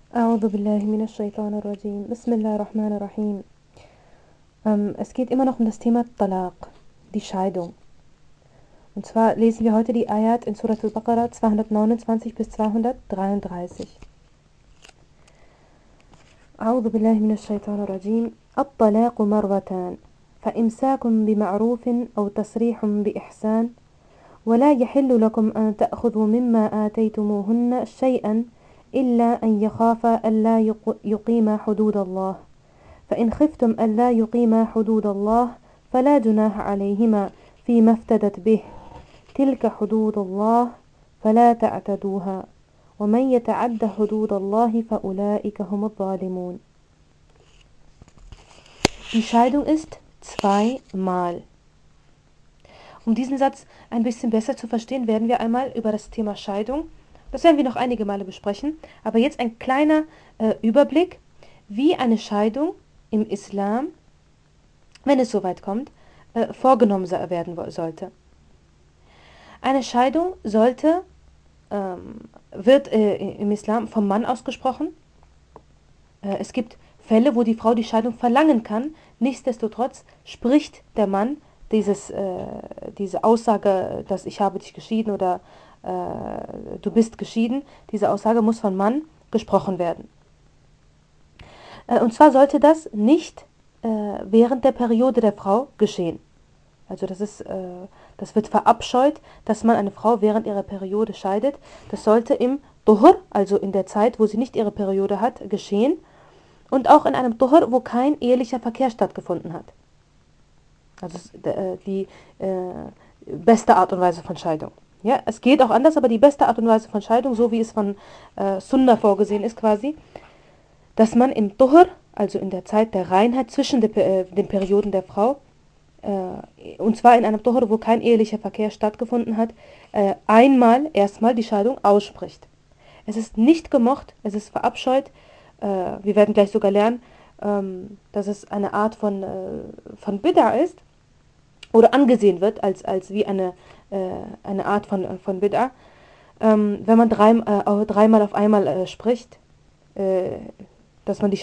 أعوذ بالله من الشيطان الرجيم. بسم الله الرحمن الرحيم. Es geht immer noch um das Thema Talaq, die Scheidung. Und zwar lesen wir heute die Ayat in Surat al-Baqarah 229 bis 233. أعوذ بالله من الشيطان الرجيم. الطلاق مرتان فإمساك بمعروف أو تسريح بإحسان ولا يحل لكم أن تأخذوا مما آتيتموهن شيئا إلا أن يخافا ألا يقيما حدود الله فإن خفتم ألا يقيما حدود الله فلا جناح عليهما فيما افتدت به تلك حدود الله فلا تعتدوها ومن يتعد حدود الله فأولئك هم الظالمون. Die Scheidung ist zweimal. Um diesen Satz ein bisschen besser zu verstehen, werden wir einmal über das Thema Scheidung, das werden wir noch einige Male besprechen, aber jetzt ein kleiner Überblick, wie eine Scheidung im Islam, wenn es soweit kommt, vorgenommen werden sollte. Eine Scheidung wird im Islam vom Mann ausgesprochen. Es gibt Fälle, wo die Frau die Scheidung verlangen kann. Nichtsdestotrotz spricht der Mann diese Aussage, dass ich habe dich geschieden oder du bist geschieden, diese Aussage muss vom Mann gesprochen werden. Und zwar sollte das nicht während der Periode der Frau geschehen. Also das wird verabscheut, dass man eine Frau während ihrer Periode scheidet. Das sollte im Duhr, also in der Zeit, wo sie nicht ihre Periode hat, geschehen. Und auch in einem Duhr, wo kein ehelicher Verkehr stattgefunden hat. Also die beste Art und Weise von Scheidung. Ja, es geht auch anders, aber die beste Art und Weise von Scheidung, so wie es von Sunna vorgesehen ist quasi, dass man im Duhr, also in der Zeit der Reinheit zwischen den Perioden der Frau, und zwar in einem Duhr, wo kein ehelicher Verkehr stattgefunden hat, erstmal die Scheidung ausspricht. Es ist nicht gemocht, es ist verabscheut. Wir werden gleich sogar lernen, dass es eine Art von Bid'a ist oder angesehen wird als wie eine Art von Bid'a, wenn man dreimal auf einmal spricht, dass man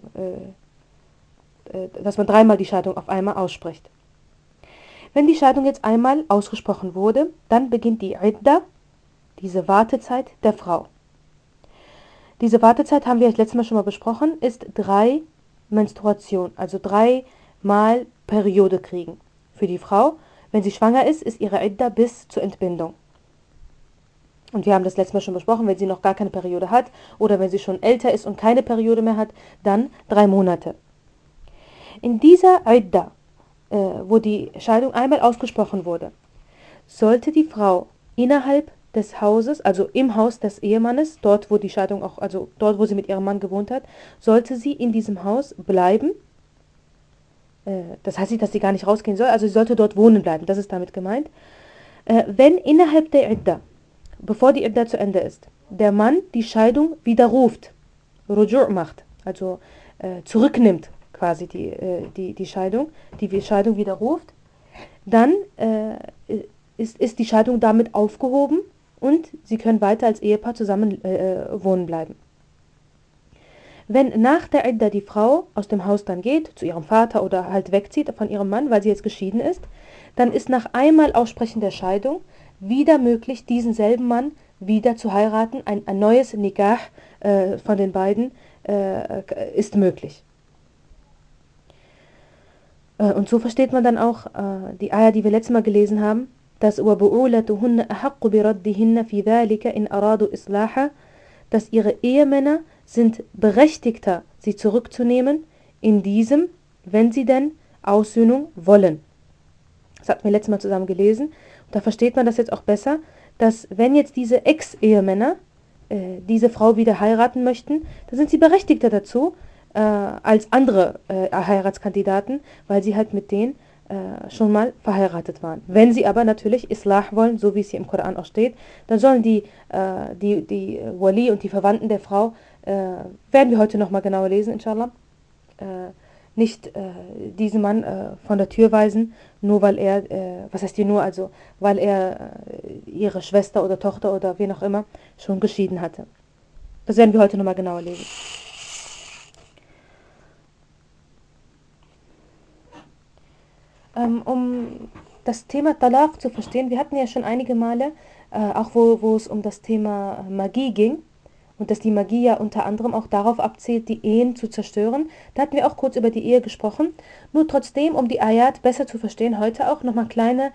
dreimal die Scheidung auf einmal ausspricht. Wenn die Scheidung jetzt einmal ausgesprochen wurde, dann beginnt die Idda, diese Wartezeit der Frau. Diese Wartezeit, haben wir das letzte Mal schon mal besprochen, ist 3 Menstruation, also 3 Mal Periode kriegen. Für die Frau, wenn sie schwanger ist, ist ihre Idda bis zur Entbindung. Und wir haben das letzte Mal schon besprochen, wenn sie noch gar keine Periode hat oder wenn sie schon älter ist und keine Periode mehr hat, dann 3 Monate. In dieser Idda, wo die Scheidung einmal ausgesprochen wurde, sollte die Frau innerhalb des Hauses, also im Haus des Ehemannes, dort wo die Scheidung auch, also dort wo sie mit ihrem Mann gewohnt hat, sollte sie in diesem Haus bleiben. Das heißt nicht, dass sie gar nicht rausgehen soll, also sie sollte dort wohnen bleiben, das ist damit gemeint. Wenn innerhalb der Idda, bevor die Idda zu Ende ist, der Mann die Scheidung widerruft, Ruju' macht, also zurücknimmt quasi die Scheidung widerruft, dann ist die Scheidung damit aufgehoben und sie können weiter als Ehepaar zusammen wohnen bleiben. Wenn nach der Idda die Frau aus dem Haus dann geht, zu ihrem Vater oder halt wegzieht von ihrem Mann, weil sie jetzt geschieden ist, dann ist nach einmal Aussprechen der Scheidung wieder möglich, diesen selben Mann wieder zu heiraten. Ein neues Nikah von den beiden ist möglich. Und so versteht man dann auch die Ayah, die wir letztes Mal gelesen haben, dass وَبُعُولَتُهُنَّ أَحَقُّ بِرَدِّهِنَّ فِي ذَلِكَ إِنْ أَرَادُوا إِصْلَاحًا, dass ihre Ehemänner sind berechtigter, sie zurückzunehmen, in diesem, wenn sie denn Aussöhnung wollen. Das hatten wir letztes Mal zusammen gelesen. Und da versteht man das jetzt auch besser, dass wenn jetzt diese Ex-Ehemänner diese Frau wieder heiraten möchten, dann sind sie berechtigter dazu, als andere Heiratskandidaten, weil sie halt mit denen schon mal verheiratet waren. Wenn sie aber natürlich Islah wollen, so wie es hier im Koran auch steht, dann sollen die Wali und die Verwandten der Frau, werden wir heute nochmal genauer lesen, inshallah, nicht diesen Mann von der Tür weisen, nur weil er, was heißt hier nur, also weil er ihre Schwester oder Tochter oder wen auch immer schon geschieden hatte. Das werden wir heute nochmal genauer lesen. Um das Thema Talaq zu verstehen, wir hatten ja schon einige Male, auch wo es um das Thema Magie ging, und dass die Magie ja unter anderem auch darauf abzielt, die Ehen zu zerstören. Da hatten wir auch kurz über die Ehe gesprochen. Nur trotzdem, um die Ayat besser zu verstehen, heute auch nochmal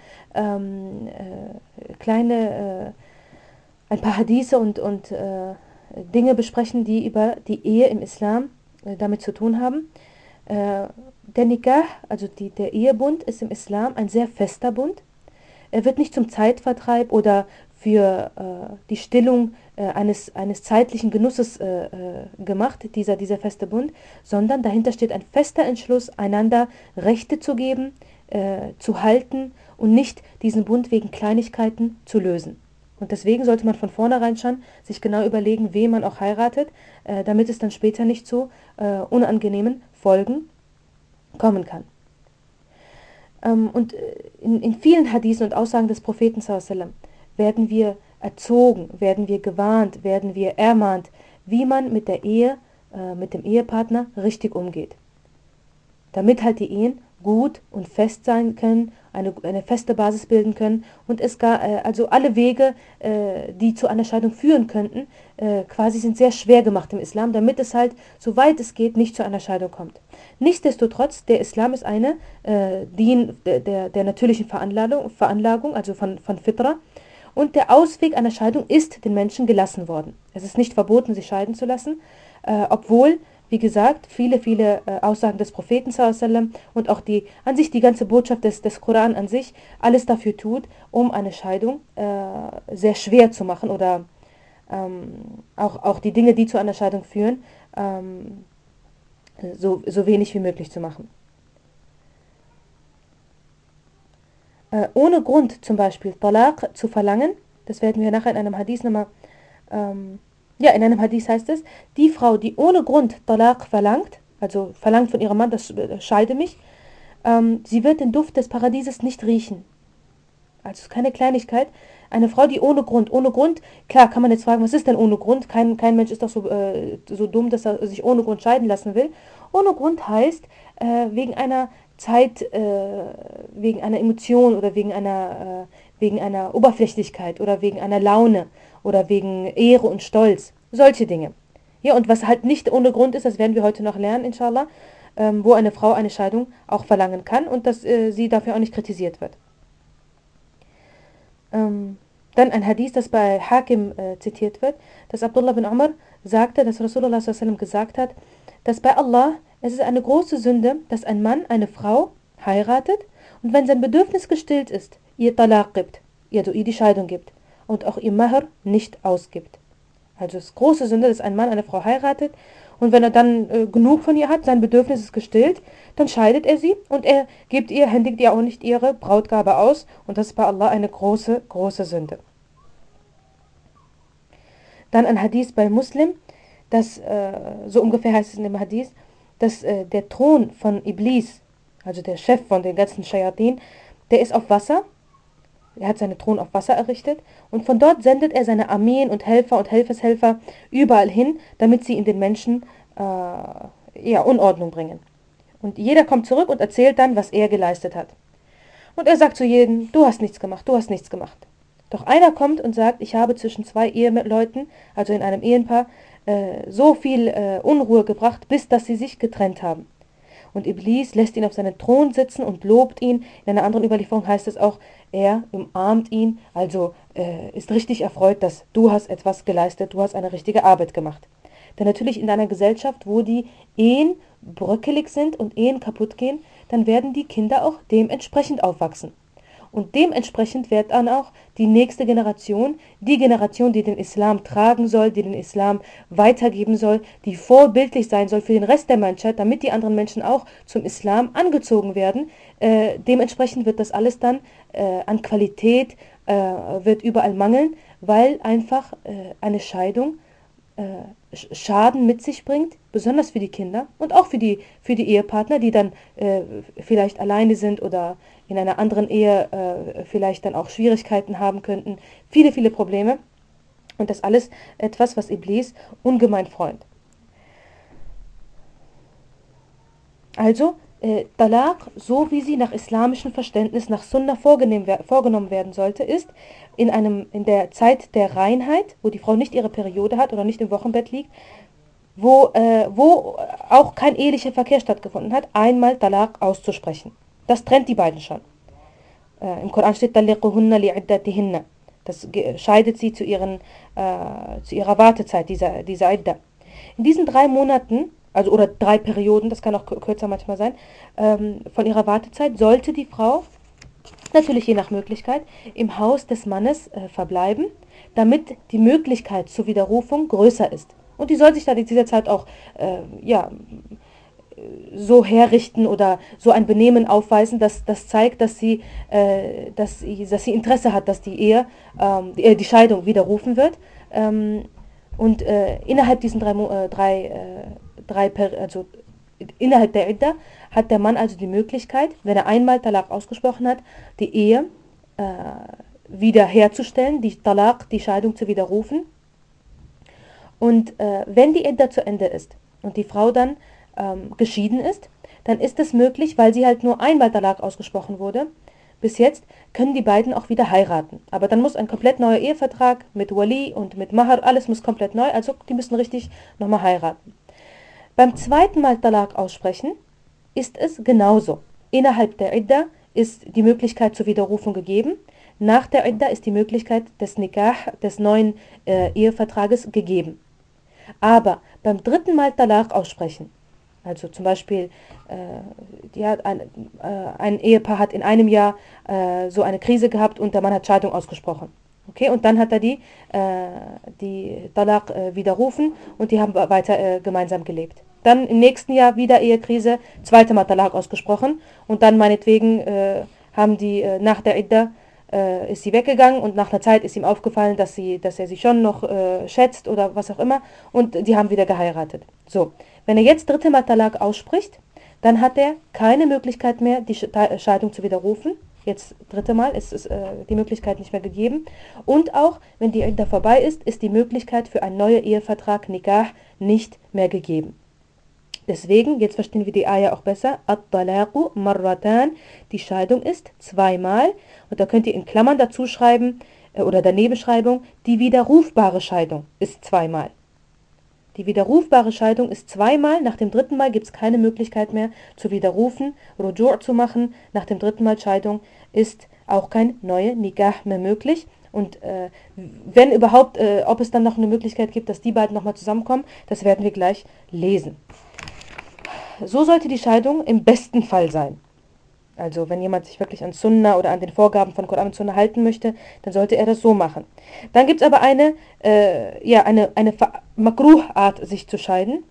ein paar Hadithe und Dinge besprechen, die über die Ehe im Islam damit zu tun haben. Der Nikah, also der Ehebund, ist im Islam ein sehr fester Bund. Er wird nicht zum Zeitvertreib oder für die Stillung eines zeitlichen Genusses gemacht, dieser feste Bund, sondern dahinter steht ein fester Entschluss, einander Rechte zu geben, zu halten und nicht diesen Bund wegen Kleinigkeiten zu lösen. Und deswegen sollte man von vornherein schon sich genau überlegen, wen man auch heiratet, damit es dann später nicht zu unangenehmen Folgen kommen kann. Und in vielen Hadithen und Aussagen des Propheten sallam werden wir erzogen, werden wir gewarnt, werden wir ermahnt, wie man mit der Ehe, mit dem Ehepartner richtig umgeht. Damit halt die Ehen gut und fest sein können, eine feste Basis bilden können und also alle Wege, die zu einer Scheidung führen könnten, quasi sind sehr schwer gemacht im Islam, damit es halt, soweit es geht, nicht zu einer Scheidung kommt. Nichtsdestotrotz, der Islam ist eine Dien der natürlichen Veranlagung, also von Fitra, und der Ausweg einer Scheidung ist den Menschen gelassen worden. Es ist nicht verboten, sich scheiden zu lassen, obwohl, wie gesagt, viele Aussagen des Propheten sallam und auch die ganze Botschaft des Koran an sich alles dafür tut, um eine Scheidung sehr schwer zu machen oder auch die Dinge, die zu einer Scheidung führen, so wenig wie möglich zu machen. Ohne Grund zum Beispiel Talaq zu verlangen, das werden wir nachher in einem Hadith nochmal, in einem Hadith heißt es, die Frau, die ohne Grund Talaq verlangt, also verlangt von ihrem Mann, das scheide mich, sie wird den Duft des Paradieses nicht riechen. Also keine Kleinigkeit. Eine Frau, die ohne Grund, klar kann man jetzt fragen, was ist denn ohne Grund? Kein Mensch ist doch so dumm, dass er sich ohne Grund scheiden lassen will. Ohne Grund heißt, wegen einer wegen einer Emotion oder wegen einer Oberflächlichkeit oder wegen einer Laune oder wegen Ehre und Stolz. Solche Dinge. Ja, und was halt nicht ohne Grund ist, das werden wir heute noch lernen, inshallah, wo eine Frau eine Scheidung auch verlangen kann und dass sie dafür auch nicht kritisiert wird. Dann ein Hadith, das bei Hakim zitiert wird, dass Abdullah bin Umar sagte, dass Rasulullah sallam gesagt hat, dass bei Allah es ist eine große Sünde, dass ein Mann eine Frau heiratet und wenn sein Bedürfnis gestillt ist, ihr Talaq gibt, ihr die Scheidung gibt und auch ihr Mahr nicht ausgibt. Also es ist große Sünde, dass ein Mann eine Frau heiratet und wenn er dann genug von ihr hat, sein Bedürfnis ist gestillt, dann scheidet er sie und er händigt ihr auch nicht ihre Brautgabe aus und das ist bei Allah eine große, große Sünde. Dann ein Hadith bei Muslim, so ungefähr heißt es in dem Hadith, dass der Thron von Iblis, also der Chef von den ganzen Shayatin, der ist auf Wasser. Er hat seinen Thron auf Wasser errichtet und von dort sendet er seine Armeen und Helfer und Helfershelfer überall hin, damit sie in den Menschen Unordnung bringen. Und jeder kommt zurück und erzählt dann, was er geleistet hat. Und er sagt zu jedem, du hast nichts gemacht, du hast nichts gemacht. Doch einer kommt und sagt, ich habe zwischen zwei Eheleuten, also in einem Ehepaar, so viel Unruhe gebracht, bis dass sie sich getrennt haben. Und Iblis lässt ihn auf seinen Thron sitzen und lobt ihn. In einer anderen Überlieferung heißt es auch, er umarmt ihn, also ist richtig erfreut, dass du hast etwas geleistet, du hast eine richtige Arbeit gemacht. Denn natürlich in einer Gesellschaft, wo die Ehen bröckelig sind und Ehen kaputt gehen, dann werden die Kinder auch dementsprechend aufwachsen. Und dementsprechend wird dann auch die nächste Generation, die Generation, die den Islam tragen soll, die den Islam weitergeben soll, die vorbildlich sein soll für den Rest der Menschheit, damit die anderen Menschen auch zum Islam angezogen werden. Dementsprechend wird das alles dann an Qualität, wird überall mangeln, weil einfach eine Scheidung Schaden mit sich bringt, besonders für die Kinder und auch für die Ehepartner, die dann vielleicht alleine sind oder in einer anderen Ehe vielleicht dann auch Schwierigkeiten haben könnten. Viele Probleme. Und das alles etwas, was Iblis ungemein freut. Also, Talaq, so wie sie nach islamischem Verständnis, nach Sunna vorgenommen werden sollte, ist in der Zeit der Reinheit, wo die Frau nicht ihre Periode hat oder nicht im Wochenbett liegt, wo auch kein ehelicher Verkehr stattgefunden hat, einmal Talaq auszusprechen. Das trennt die beiden schon. Im Koran steht Talliquhunna li'iddatihinna. Das scheidet sie zu ihrer Wartezeit, dieser Idda. In diesen 3 Monaten, also oder 3 Perioden, das kann auch kürzer manchmal sein, von ihrer Wartezeit sollte die Frau, natürlich je nach Möglichkeit, im Haus des Mannes verbleiben, damit die Möglichkeit zur Widerrufung größer ist. Und die soll sich dann in dieser Zeit auch so herrichten oder so ein Benehmen aufweisen, dass das zeigt, dass sie Interesse hat, dass die Scheidung widerrufen wird. Und innerhalb diesen also innerhalb der Idda hat der Mann also die Möglichkeit, wenn er einmal Talaq ausgesprochen hat, die Ehe wiederherzustellen, die Scheidung zu widerrufen. Und wenn die Idda zu Ende ist und die Frau dann geschieden ist, dann ist es möglich, weil sie halt nur einmal Talaq ausgesprochen wurde, bis jetzt, können die beiden auch wieder heiraten. Aber dann muss ein komplett neuer Ehevertrag mit Wali und mit Mahar, alles muss komplett neu, also die müssen richtig nochmal heiraten. Beim zweiten Mal Talaq aussprechen ist es genauso. Innerhalb der Idda ist die Möglichkeit zur Widerrufung gegeben. Nach der Idda ist die Möglichkeit des Nikah, des neuen Ehevertrages gegeben. Aber beim dritten Mal Talaq aussprechen, also zum Beispiel ein Ehepaar hat in einem Jahr so eine Krise gehabt und der Mann hat Scheidung ausgesprochen. Okay, und dann hat er die Talaq widerrufen und die haben weiter gemeinsam gelebt. Dann im nächsten Jahr wieder Ehekrise, zweite Mal Talaq ausgesprochen und dann meinetwegen haben die nach der Idda ist sie weggegangen und nach einer Zeit ist ihm aufgefallen, dass er sie schon noch schätzt oder was auch immer und die haben wieder geheiratet. So, wenn er jetzt dritte Mal Talaq ausspricht, dann hat er keine Möglichkeit mehr, die Scheidung zu widerrufen. Jetzt dritte Mal ist die Möglichkeit nicht mehr gegeben. Und auch, wenn die Idda vorbei ist die Möglichkeit für einen neuen Ehevertrag, Nikah, nicht mehr gegeben. Deswegen, jetzt verstehen wir die Ayah auch besser, At-Talaqu marratan, die Scheidung ist zweimal. Und da könnt ihr in Klammern dazu schreiben, oder der Nebenschreibung, die widerrufbare Scheidung ist zweimal. Die widerrufbare Scheidung ist zweimal, nach dem dritten Mal gibt es keine Möglichkeit mehr zu widerrufen, Ruju' zu machen. Nach dem dritten Mal Scheidung ist auch kein neuer Nikah mehr möglich. Und wenn überhaupt, ob es dann noch eine Möglichkeit gibt, dass die beiden nochmal zusammenkommen, das werden wir gleich lesen. So sollte die Scheidung im besten Fall sein. Also wenn jemand sich wirklich an Sunna oder an den Vorgaben von Koran und Sunna halten möchte, dann sollte er das so machen. Dann gibt es aber eine Makruh-Art, sich zu scheiden.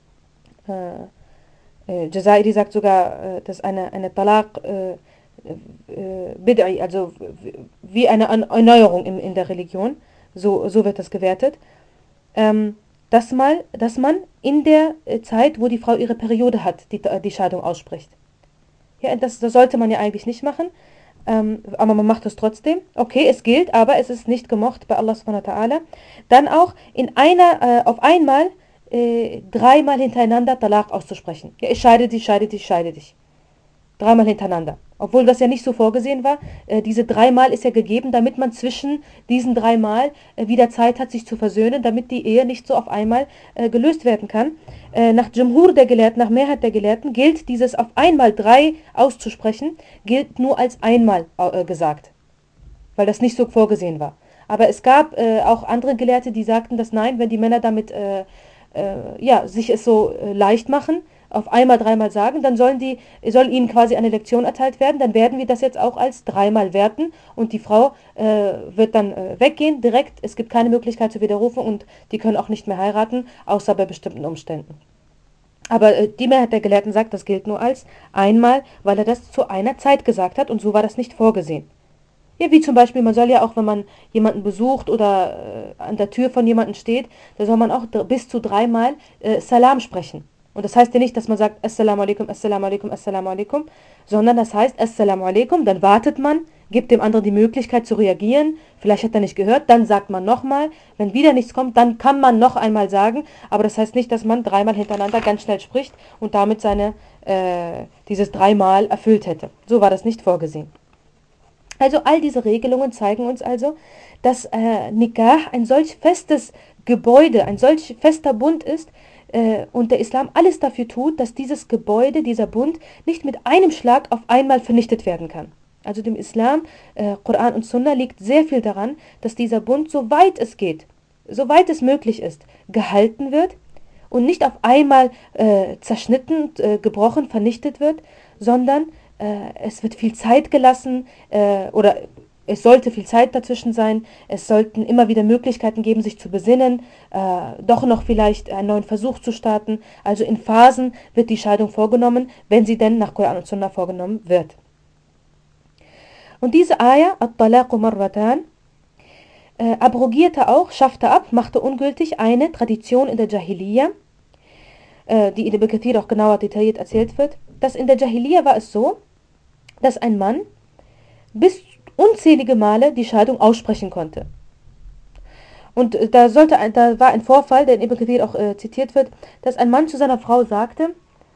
Jazairi sagt sogar, dass eine Talaq Bid'i, also wie eine Erneuerung in der Religion, so wird das gewertet. Dass man in der Zeit, wo die Frau ihre Periode hat, die Scheidung ausspricht. Ja, das sollte man ja eigentlich nicht machen, aber man macht es trotzdem. Okay, es gilt, aber es ist nicht gemocht bei Allah subhanahu wa ta'ala. Dann auch auf einmal 3-mal hintereinander Talaq auszusprechen. Ja, ich scheide dich, scheide dich, scheide dich. 3-mal hintereinander. Obwohl das ja nicht so vorgesehen war. Diese 3-mal ist ja gegeben, damit man zwischen diesen 3-mal wieder Zeit hat, sich zu versöhnen, damit die Ehe nicht so auf einmal gelöst werden kann. Nach Jumhur der Gelehrten, nach Mehrheit der Gelehrten, gilt dieses auf einmal 3 auszusprechen, gilt nur als einmal gesagt. Weil das nicht so vorgesehen war. Aber es gab auch andere Gelehrte, die sagten, dass nein, wenn die Männer damit sich es so leicht machen, auf einmal 3-mal sagen, dann soll ihnen quasi eine Lektion erteilt werden, dann werden wir das jetzt auch als 3-mal werten und die Frau wird dann weggehen, direkt, es gibt keine Möglichkeit zur Widerrufung und die können auch nicht mehr heiraten, außer bei bestimmten Umständen. Aber die Mehrheit der Gelehrten sagt, das gilt nur als einmal, weil er das zu einer Zeit gesagt hat und so war das nicht vorgesehen. Ja, wie zum Beispiel, man soll ja auch, wenn man jemanden besucht oder an der Tür von jemandem steht, da soll man auch bis zu 3-mal Salam sprechen. Und das heißt ja nicht, dass man sagt Assalamu alaikum, Assalamu alaikum, Assalamu alaikum, sondern das heißt Assalamu alaikum, dann wartet man, gibt dem anderen die Möglichkeit zu reagieren. Vielleicht hat er nicht gehört, dann sagt man nochmal. Wenn wieder nichts kommt, dann kann man noch einmal sagen. Aber das heißt nicht, dass man dreimal hintereinander ganz schnell spricht und damit dieses dreimal erfüllt hätte. So war das nicht vorgesehen. Also all diese Regelungen zeigen uns also, dass Nikah ein solch festes Gebäude, ein solch fester Bund ist, und der Islam alles dafür tut, dass dieses Gebäude, dieser Bund nicht mit einem Schlag auf einmal vernichtet werden kann. Also dem Islam, Koran und Sunna liegt sehr viel daran, dass dieser Bund, soweit es geht, soweit es möglich ist, gehalten wird und nicht auf einmal zerschnitten, gebrochen, vernichtet wird, sondern es wird viel Zeit gelassen oder es sollte viel Zeit dazwischen sein, es sollten immer wieder Möglichkeiten geben, sich zu besinnen, doch noch vielleicht einen neuen Versuch zu starten. Also in Phasen wird die Scheidung vorgenommen, wenn sie denn nach Koran und Sunna vorgenommen wird. Und diese Ayah, At-Talaqu Marratan, abrogierte auch, schaffte ab, machte ungültig eine Tradition in der Jahiliya, die in Ibn Kathir auch genauer detailliert erzählt wird, dass in der Jahiliya war es so, dass ein Mann bis unzählige Male die Scheidung aussprechen konnte. Und da war ein Vorfall, der in Ibn Kathir auch zitiert wird, dass ein Mann zu seiner Frau sagte,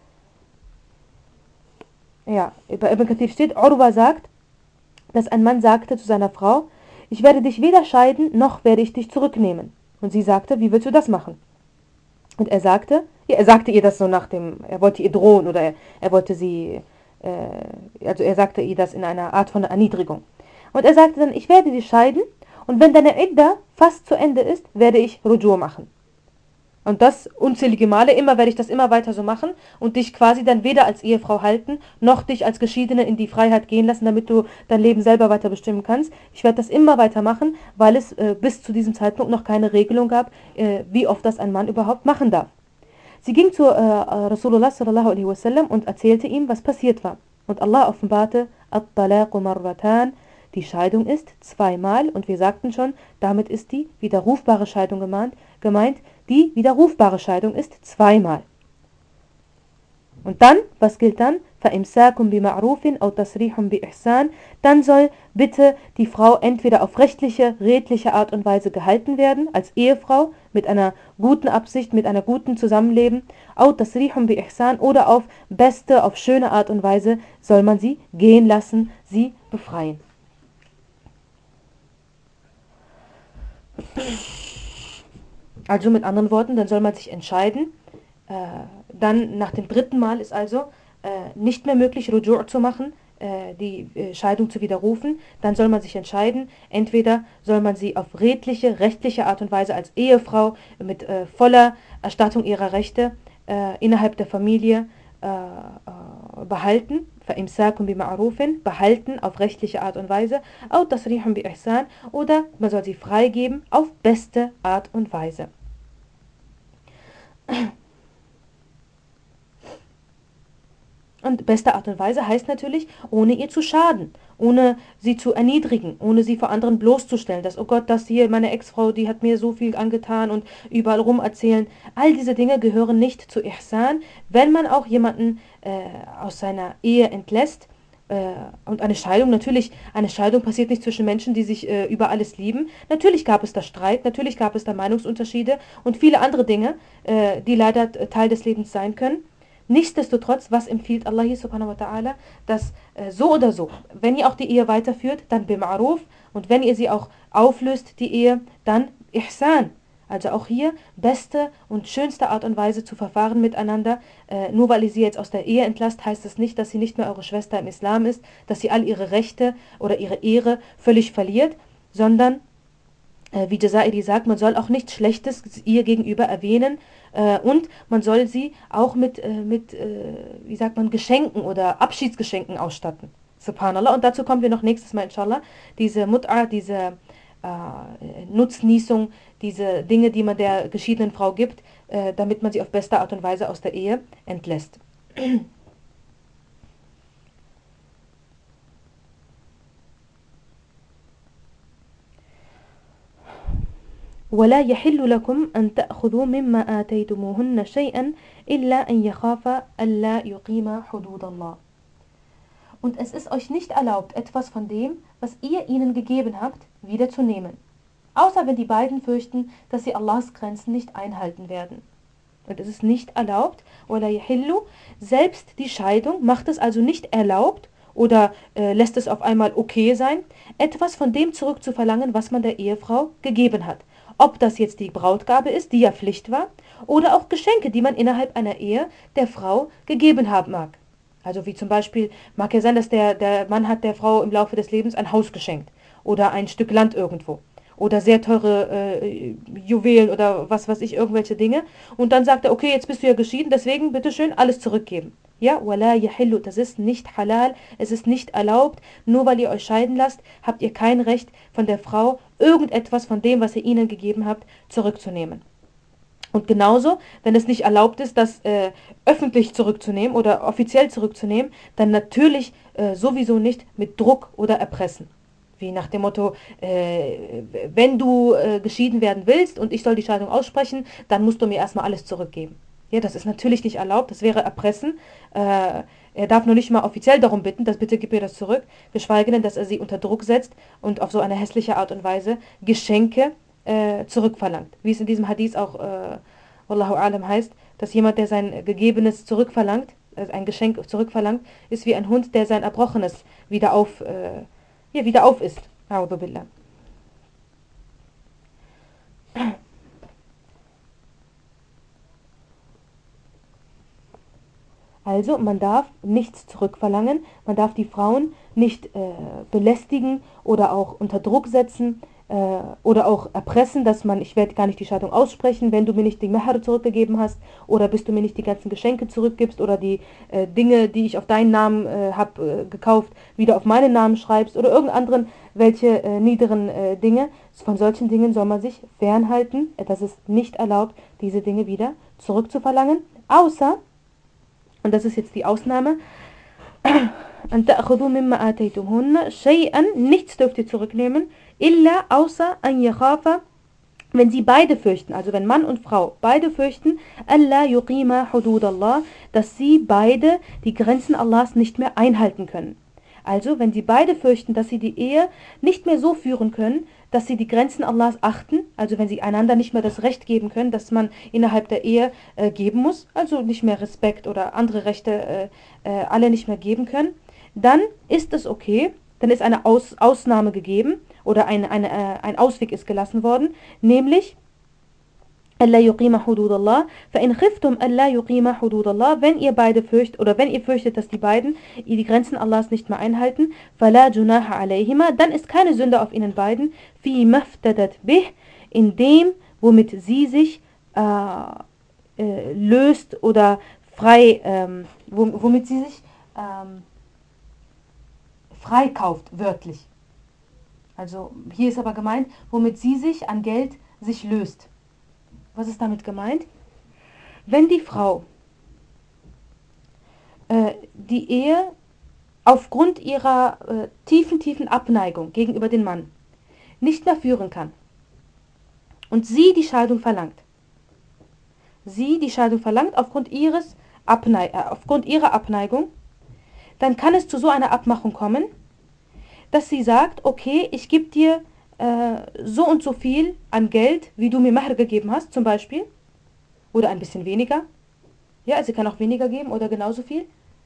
ja, bei Ibn Kathir steht, Urwa sagt, dass ein Mann sagte zu seiner Frau, ich werde dich weder scheiden, noch werde ich dich zurücknehmen. Und sie sagte, wie willst du das machen? Und er sagte ihr das so er wollte ihr drohen oder er wollte also er sagte ihr das in einer Art von Erniedrigung. Und er sagte dann, ich werde dich scheiden und wenn deine Idda fast zu Ende ist, werde ich Rujur machen. Und das unzählige Male, werde ich das immer weiter so machen und dich quasi dann weder als Ehefrau halten, noch dich als Geschiedene in die Freiheit gehen lassen, damit du dein Leben selber weiter bestimmen kannst. Ich werde das immer weiter machen, weil es bis zu diesem Zeitpunkt noch keine Regelung gab, wie oft das ein Mann überhaupt machen darf. Sie ging zu Rasulullah sallallahu alaihi wasallam und erzählte ihm, was passiert war. Und Allah offenbarte, At-Talaqu Marratan, die Scheidung ist zweimal, und wir sagten schon, damit ist die widerrufbare Scheidung gemeint, die widerrufbare Scheidung ist zweimal. Und dann, was gilt dann? فَإِمْسَاكٌ بِمَعْرُوفٍ أَوْ تَسْرِيحٌ بِإِحْسَانٍ. Dann soll bitte die Frau entweder auf redliche Art und Weise gehalten werden, als Ehefrau, mit einer guten Absicht, mit einer guten Zusammenleben, أَوْ تَسْرِيحٌ بِإِحْسَانٍ, oder auf beste, auf schöne Art und Weise soll man sie gehen lassen, sie befreien. Also mit anderen Worten, dann soll man sich entscheiden, dann nach dem dritten Mal ist also nicht mehr möglich, Rujur zu machen, die Scheidung zu widerrufen. Dann soll man sich entscheiden, entweder soll man sie auf rechtliche Art und Weise als Ehefrau mit voller Erstattung ihrer Rechte innerhalb der Familie behalten, behalten auf rechtliche Art und Weise, oder man soll sie freigeben auf beste Art und Weise. Und beste Art und Weise heißt natürlich, ohne ihr zu schaden, ohne sie zu erniedrigen, ohne sie vor anderen bloßzustellen, dass, oh Gott, das hier, meine Ex-Frau, die hat mir so viel angetan und überall rum erzählen. All diese Dinge gehören nicht zu Ihsan, wenn man auch jemanden aus seiner Ehe entlässt. Und eine Scheidung passiert nicht zwischen Menschen, die sich über alles lieben. Natürlich gab es da Streit, natürlich gab es da Meinungsunterschiede und viele andere Dinge, die leider Teil des Lebens sein können. Nichtsdestotrotz, was empfiehlt Allah hier subhanahu wa ta'ala, dass so oder so, wenn ihr auch die Ehe weiterführt, dann bima'ruf, und wenn ihr sie auch auflöst, die Ehe, dann ihsan. Also auch hier beste und schönste Art und Weise zu verfahren miteinander. Nur weil ihr sie jetzt aus der Ehe entlasst, heißt das nicht, dass sie nicht mehr eure Schwester im Islam ist, dass sie all ihre Rechte oder ihre Ehre völlig verliert, sondern wie Jazairi sagt, man soll auch nichts Schlechtes ihr gegenüber erwähnen und man soll sie auch mit wie sagt man, Geschenken oder Abschiedsgeschenken ausstatten. Subhanallah. Und dazu kommen wir noch nächstes Mal, inshallah. Diese Mut'a, diese Nutznießung, diese Dinge, die man der geschiedenen Frau gibt, damit man sie auf beste Art und Weise aus der Ehe entlässt. ولا يحل لكم أن تأخذوا مما آتيتموهن شيئا إلا أن يخافا ألا يقيما حدود الله. Und es ist euch nicht erlaubt, etwas von dem, was ihr ihnen gegeben habt, wiederzunehmen. Außer wenn die beiden fürchten, dass sie Allahs Grenzen nicht einhalten werden. Und es ist nicht erlaubt, oder yahillu, selbst die Scheidung macht es also nicht erlaubt oder lässt es auf einmal okay sein, etwas von dem zurückzuverlangen, was man der Ehefrau gegeben hat. Ob das jetzt die Brautgabe ist, die ja Pflicht war, oder auch Geschenke, die man innerhalb einer Ehe der Frau gegeben haben mag. Also wie zum Beispiel, mag ja sein, dass der Mann hat der Frau im Laufe des Lebens ein Haus geschenkt oder ein Stück Land irgendwo oder sehr teure Juwelen oder was weiß ich, irgendwelche Dinge. Und dann sagt er, okay, jetzt bist du ja geschieden, deswegen bitteschön alles zurückgeben. Ja, wala yahillu, das ist nicht halal, es ist nicht erlaubt. Nur weil ihr euch scheiden lasst, habt ihr kein Recht von der Frau, irgendetwas von dem, was ihr ihnen gegeben habt, zurückzunehmen. Und genauso, wenn es nicht erlaubt ist, das öffentlich zurückzunehmen oder offiziell zurückzunehmen, dann natürlich sowieso nicht mit Druck oder Erpressen. Wie nach dem Motto, wenn du geschieden werden willst und ich soll die Scheidung aussprechen, dann musst du mir erstmal alles zurückgeben. Ja, das ist natürlich nicht erlaubt, das wäre Erpressen. Er darf nur nicht mal offiziell darum bitten, dass bitte gib mir das zurück, geschweige denn, dass er sie unter Druck setzt und auf so eine hässliche Art und Weise Geschenke zurückverlangt. Wie es in diesem Hadith auch, Wallahu Alam heißt, dass jemand, der sein Gegebenes zurückverlangt, ein Geschenk zurückverlangt, ist wie ein Hund, der sein Erbrochenes wieder auf isst. A'udhu billah. Also man darf nichts zurückverlangen, man darf die Frauen nicht belästigen oder auch unter Druck setzen oder auch erpressen, dass ich werde gar nicht die Scheidung aussprechen, wenn du mir nicht die Meher zurückgegeben hast oder bis du mir nicht die ganzen Geschenke zurückgibst oder die Dinge, die ich auf deinen Namen habe gekauft, wieder auf meinen Namen schreibst oder irgendeinen anderen, welche niederen Dinge. Von solchen Dingen soll man sich fernhalten. Das ist nicht erlaubt, diese Dinge wieder zurückzuverlangen, außer, und das ist jetzt die Ausnahme, أن تأخذوا مما آتيتمهن شيئا, nichts dürft ihr zurücknehmen, illa außer an yakhafa, wenn sie beide fürchten, also wenn Mann und Frau beide fürchten, alla yuqima hududallah, dass sie beide die Grenzen Allahs nicht mehr einhalten können. Also, wenn sie beide fürchten, dass sie die Ehe nicht mehr so führen können, dass sie die Grenzen Allahs achten, also wenn sie einander nicht mehr das Recht geben können, dass man innerhalb der Ehe geben muss, also nicht mehr Respekt oder andere Rechte alle nicht mehr geben können, dann ist es okay, dann ist eine Ausnahme gegeben oder ein Ausweg ist gelassen worden, nämlich ألا يقيم حدود الله فإن خفتم ألا يقيم حدود الله, wenn ihr beide fürchtet oder wenn ihr fürchtet, dass die beiden die Grenzen Allahs nicht mehr einhalten, فلا جناح عليهما, dann ist keine Sünde auf ihnen beiden, في ما افتدت به, in dem, womit sie sich löst oder frei, womit sie sich freikauft, wörtlich. Also hier ist aber gemeint, womit sie sich an Geld sich löst. Was ist damit gemeint? Wenn die Frau die Ehe aufgrund ihrer tiefen Abneigung gegenüber dem Mann nicht mehr führen kann und sie die Scheidung verlangt, aufgrund ihrer Abneigung, dann kann es zu so einer Abmachung kommen, dass sie sagt, okay, ich gebe dir so und so viel an Geld, wie du mir Mahr gegeben hast, zum Beispiel, oder ein bisschen weniger. Ja, also sie kann auch weniger geben oder genauso viel.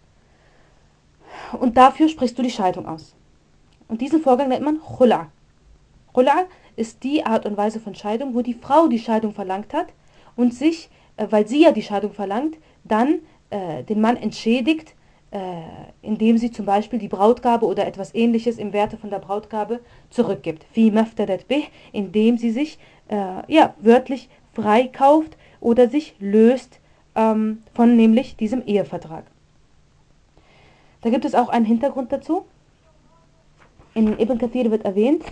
Und dafür sprichst du die Scheidung aus. Und diesen Vorgang nennt man Khula'. Khula' ist die Art und Weise von Scheidung, wo die Frau die Scheidung verlangt hat und sich, weil sie ja die Scheidung verlangt, dann den Mann entschädigt, indem sie zum Beispiel die Brautgabe oder etwas Ähnliches im Werte von der Brautgabe zurückgibt. Fi maftadat bih, indem sie sich wörtlich freikauft oder sich löst von nämlich diesem Ehevertrag. Da gibt es auch einen Hintergrund dazu. In Ibn Kathir wird erwähnt,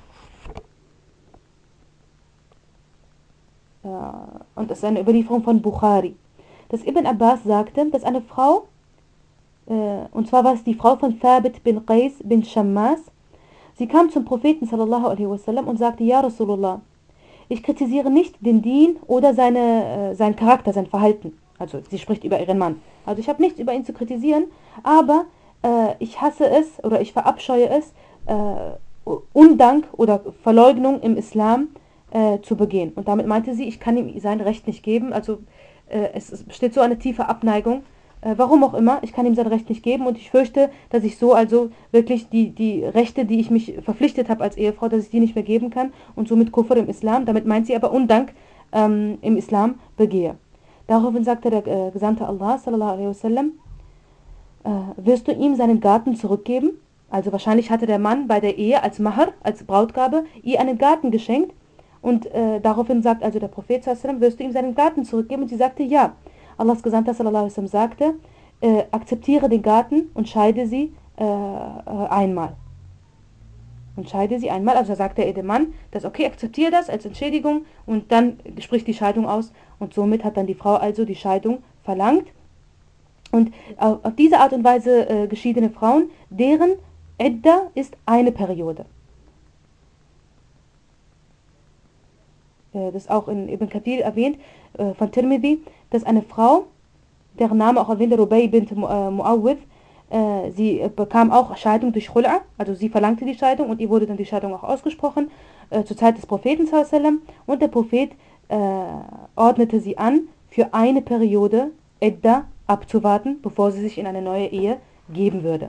und das ist eine Überlieferung von Bukhari, dass Ibn Abbas sagte, dass eine Frau, und zwar war es die Frau von Thabit bin Qais bin Shammas, sie kam zum Propheten sallallahu alaihi wasallam und sagte, Ja Rasulullah, ich kritisiere nicht den Dien oder seinen Charakter, sein Verhalten. Also sie spricht über ihren Mann. Also ich habe nichts über ihn zu kritisieren, aber ich hasse es oder ich verabscheue es, Undank oder Verleugnung im Islam zu begehen. Und damit meinte sie, ich kann ihm sein Recht nicht geben, also es besteht so eine tiefe Abneigung, warum auch immer, ich kann ihm sein Recht nicht geben und ich fürchte, dass ich so also wirklich die Rechte, die ich mich verpflichtet habe als Ehefrau, dass ich die nicht mehr geben kann und somit Kufr im Islam, damit meint sie aber Undank im Islam begehe. Daraufhin sagte der Gesandte Allah, sallallahu alaihi wasallam, wirst du ihm seinen Garten zurückgeben? Also wahrscheinlich hatte der Mann bei der Ehe als Mahar, als Brautgabe, ihr einen Garten geschenkt. Und daraufhin sagt also der Prophet sallam, wirst du ihm seinen Garten zurückgeben? Und sie sagte, ja. Allahs Gesandter sallallahu alaihi wasallam sagte, akzeptiere den Garten und scheide sie einmal. Und scheide sie einmal. Also sagte er dem Mann, dass okay, akzeptiere das als Entschädigung und dann spricht die Scheidung aus. Und somit hat dann die Frau also die Scheidung verlangt. Und auf diese Art und Weise geschiedene Frauen, deren Idda ist eine Periode. Das ist auch in Ibn Kathir erwähnt, von Tirmidhi, dass eine Frau, deren Name auch erwähnt, Rubay bint Muawwidh, sie bekam auch Scheidung durch Khul'a, also sie verlangte die Scheidung und ihr wurde dann die Scheidung auch ausgesprochen, zur Zeit des Propheten sallam, und der Prophet ordnete sie an, für eine Periode Idda abzuwarten, bevor sie sich in eine neue Ehe geben würde.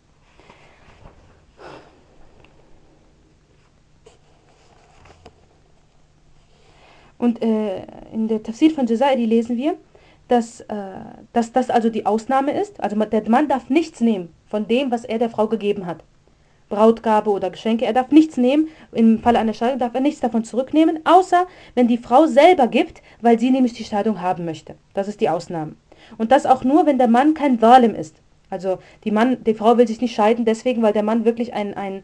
Und in der Tafsir von Jazairi lesen wir, dass das also die Ausnahme ist. Also der Mann darf nichts nehmen von dem, was er der Frau gegeben hat. Brautgabe oder Geschenke, er darf nichts nehmen. Im Falle einer Scheidung darf er nichts davon zurücknehmen, außer wenn die Frau selber gibt, weil sie nämlich die Scheidung haben möchte. Das ist die Ausnahme. Und das auch nur, wenn der Mann kein Zalim ist. Also die Frau will sich nicht scheiden, deswegen, weil der Mann wirklich ein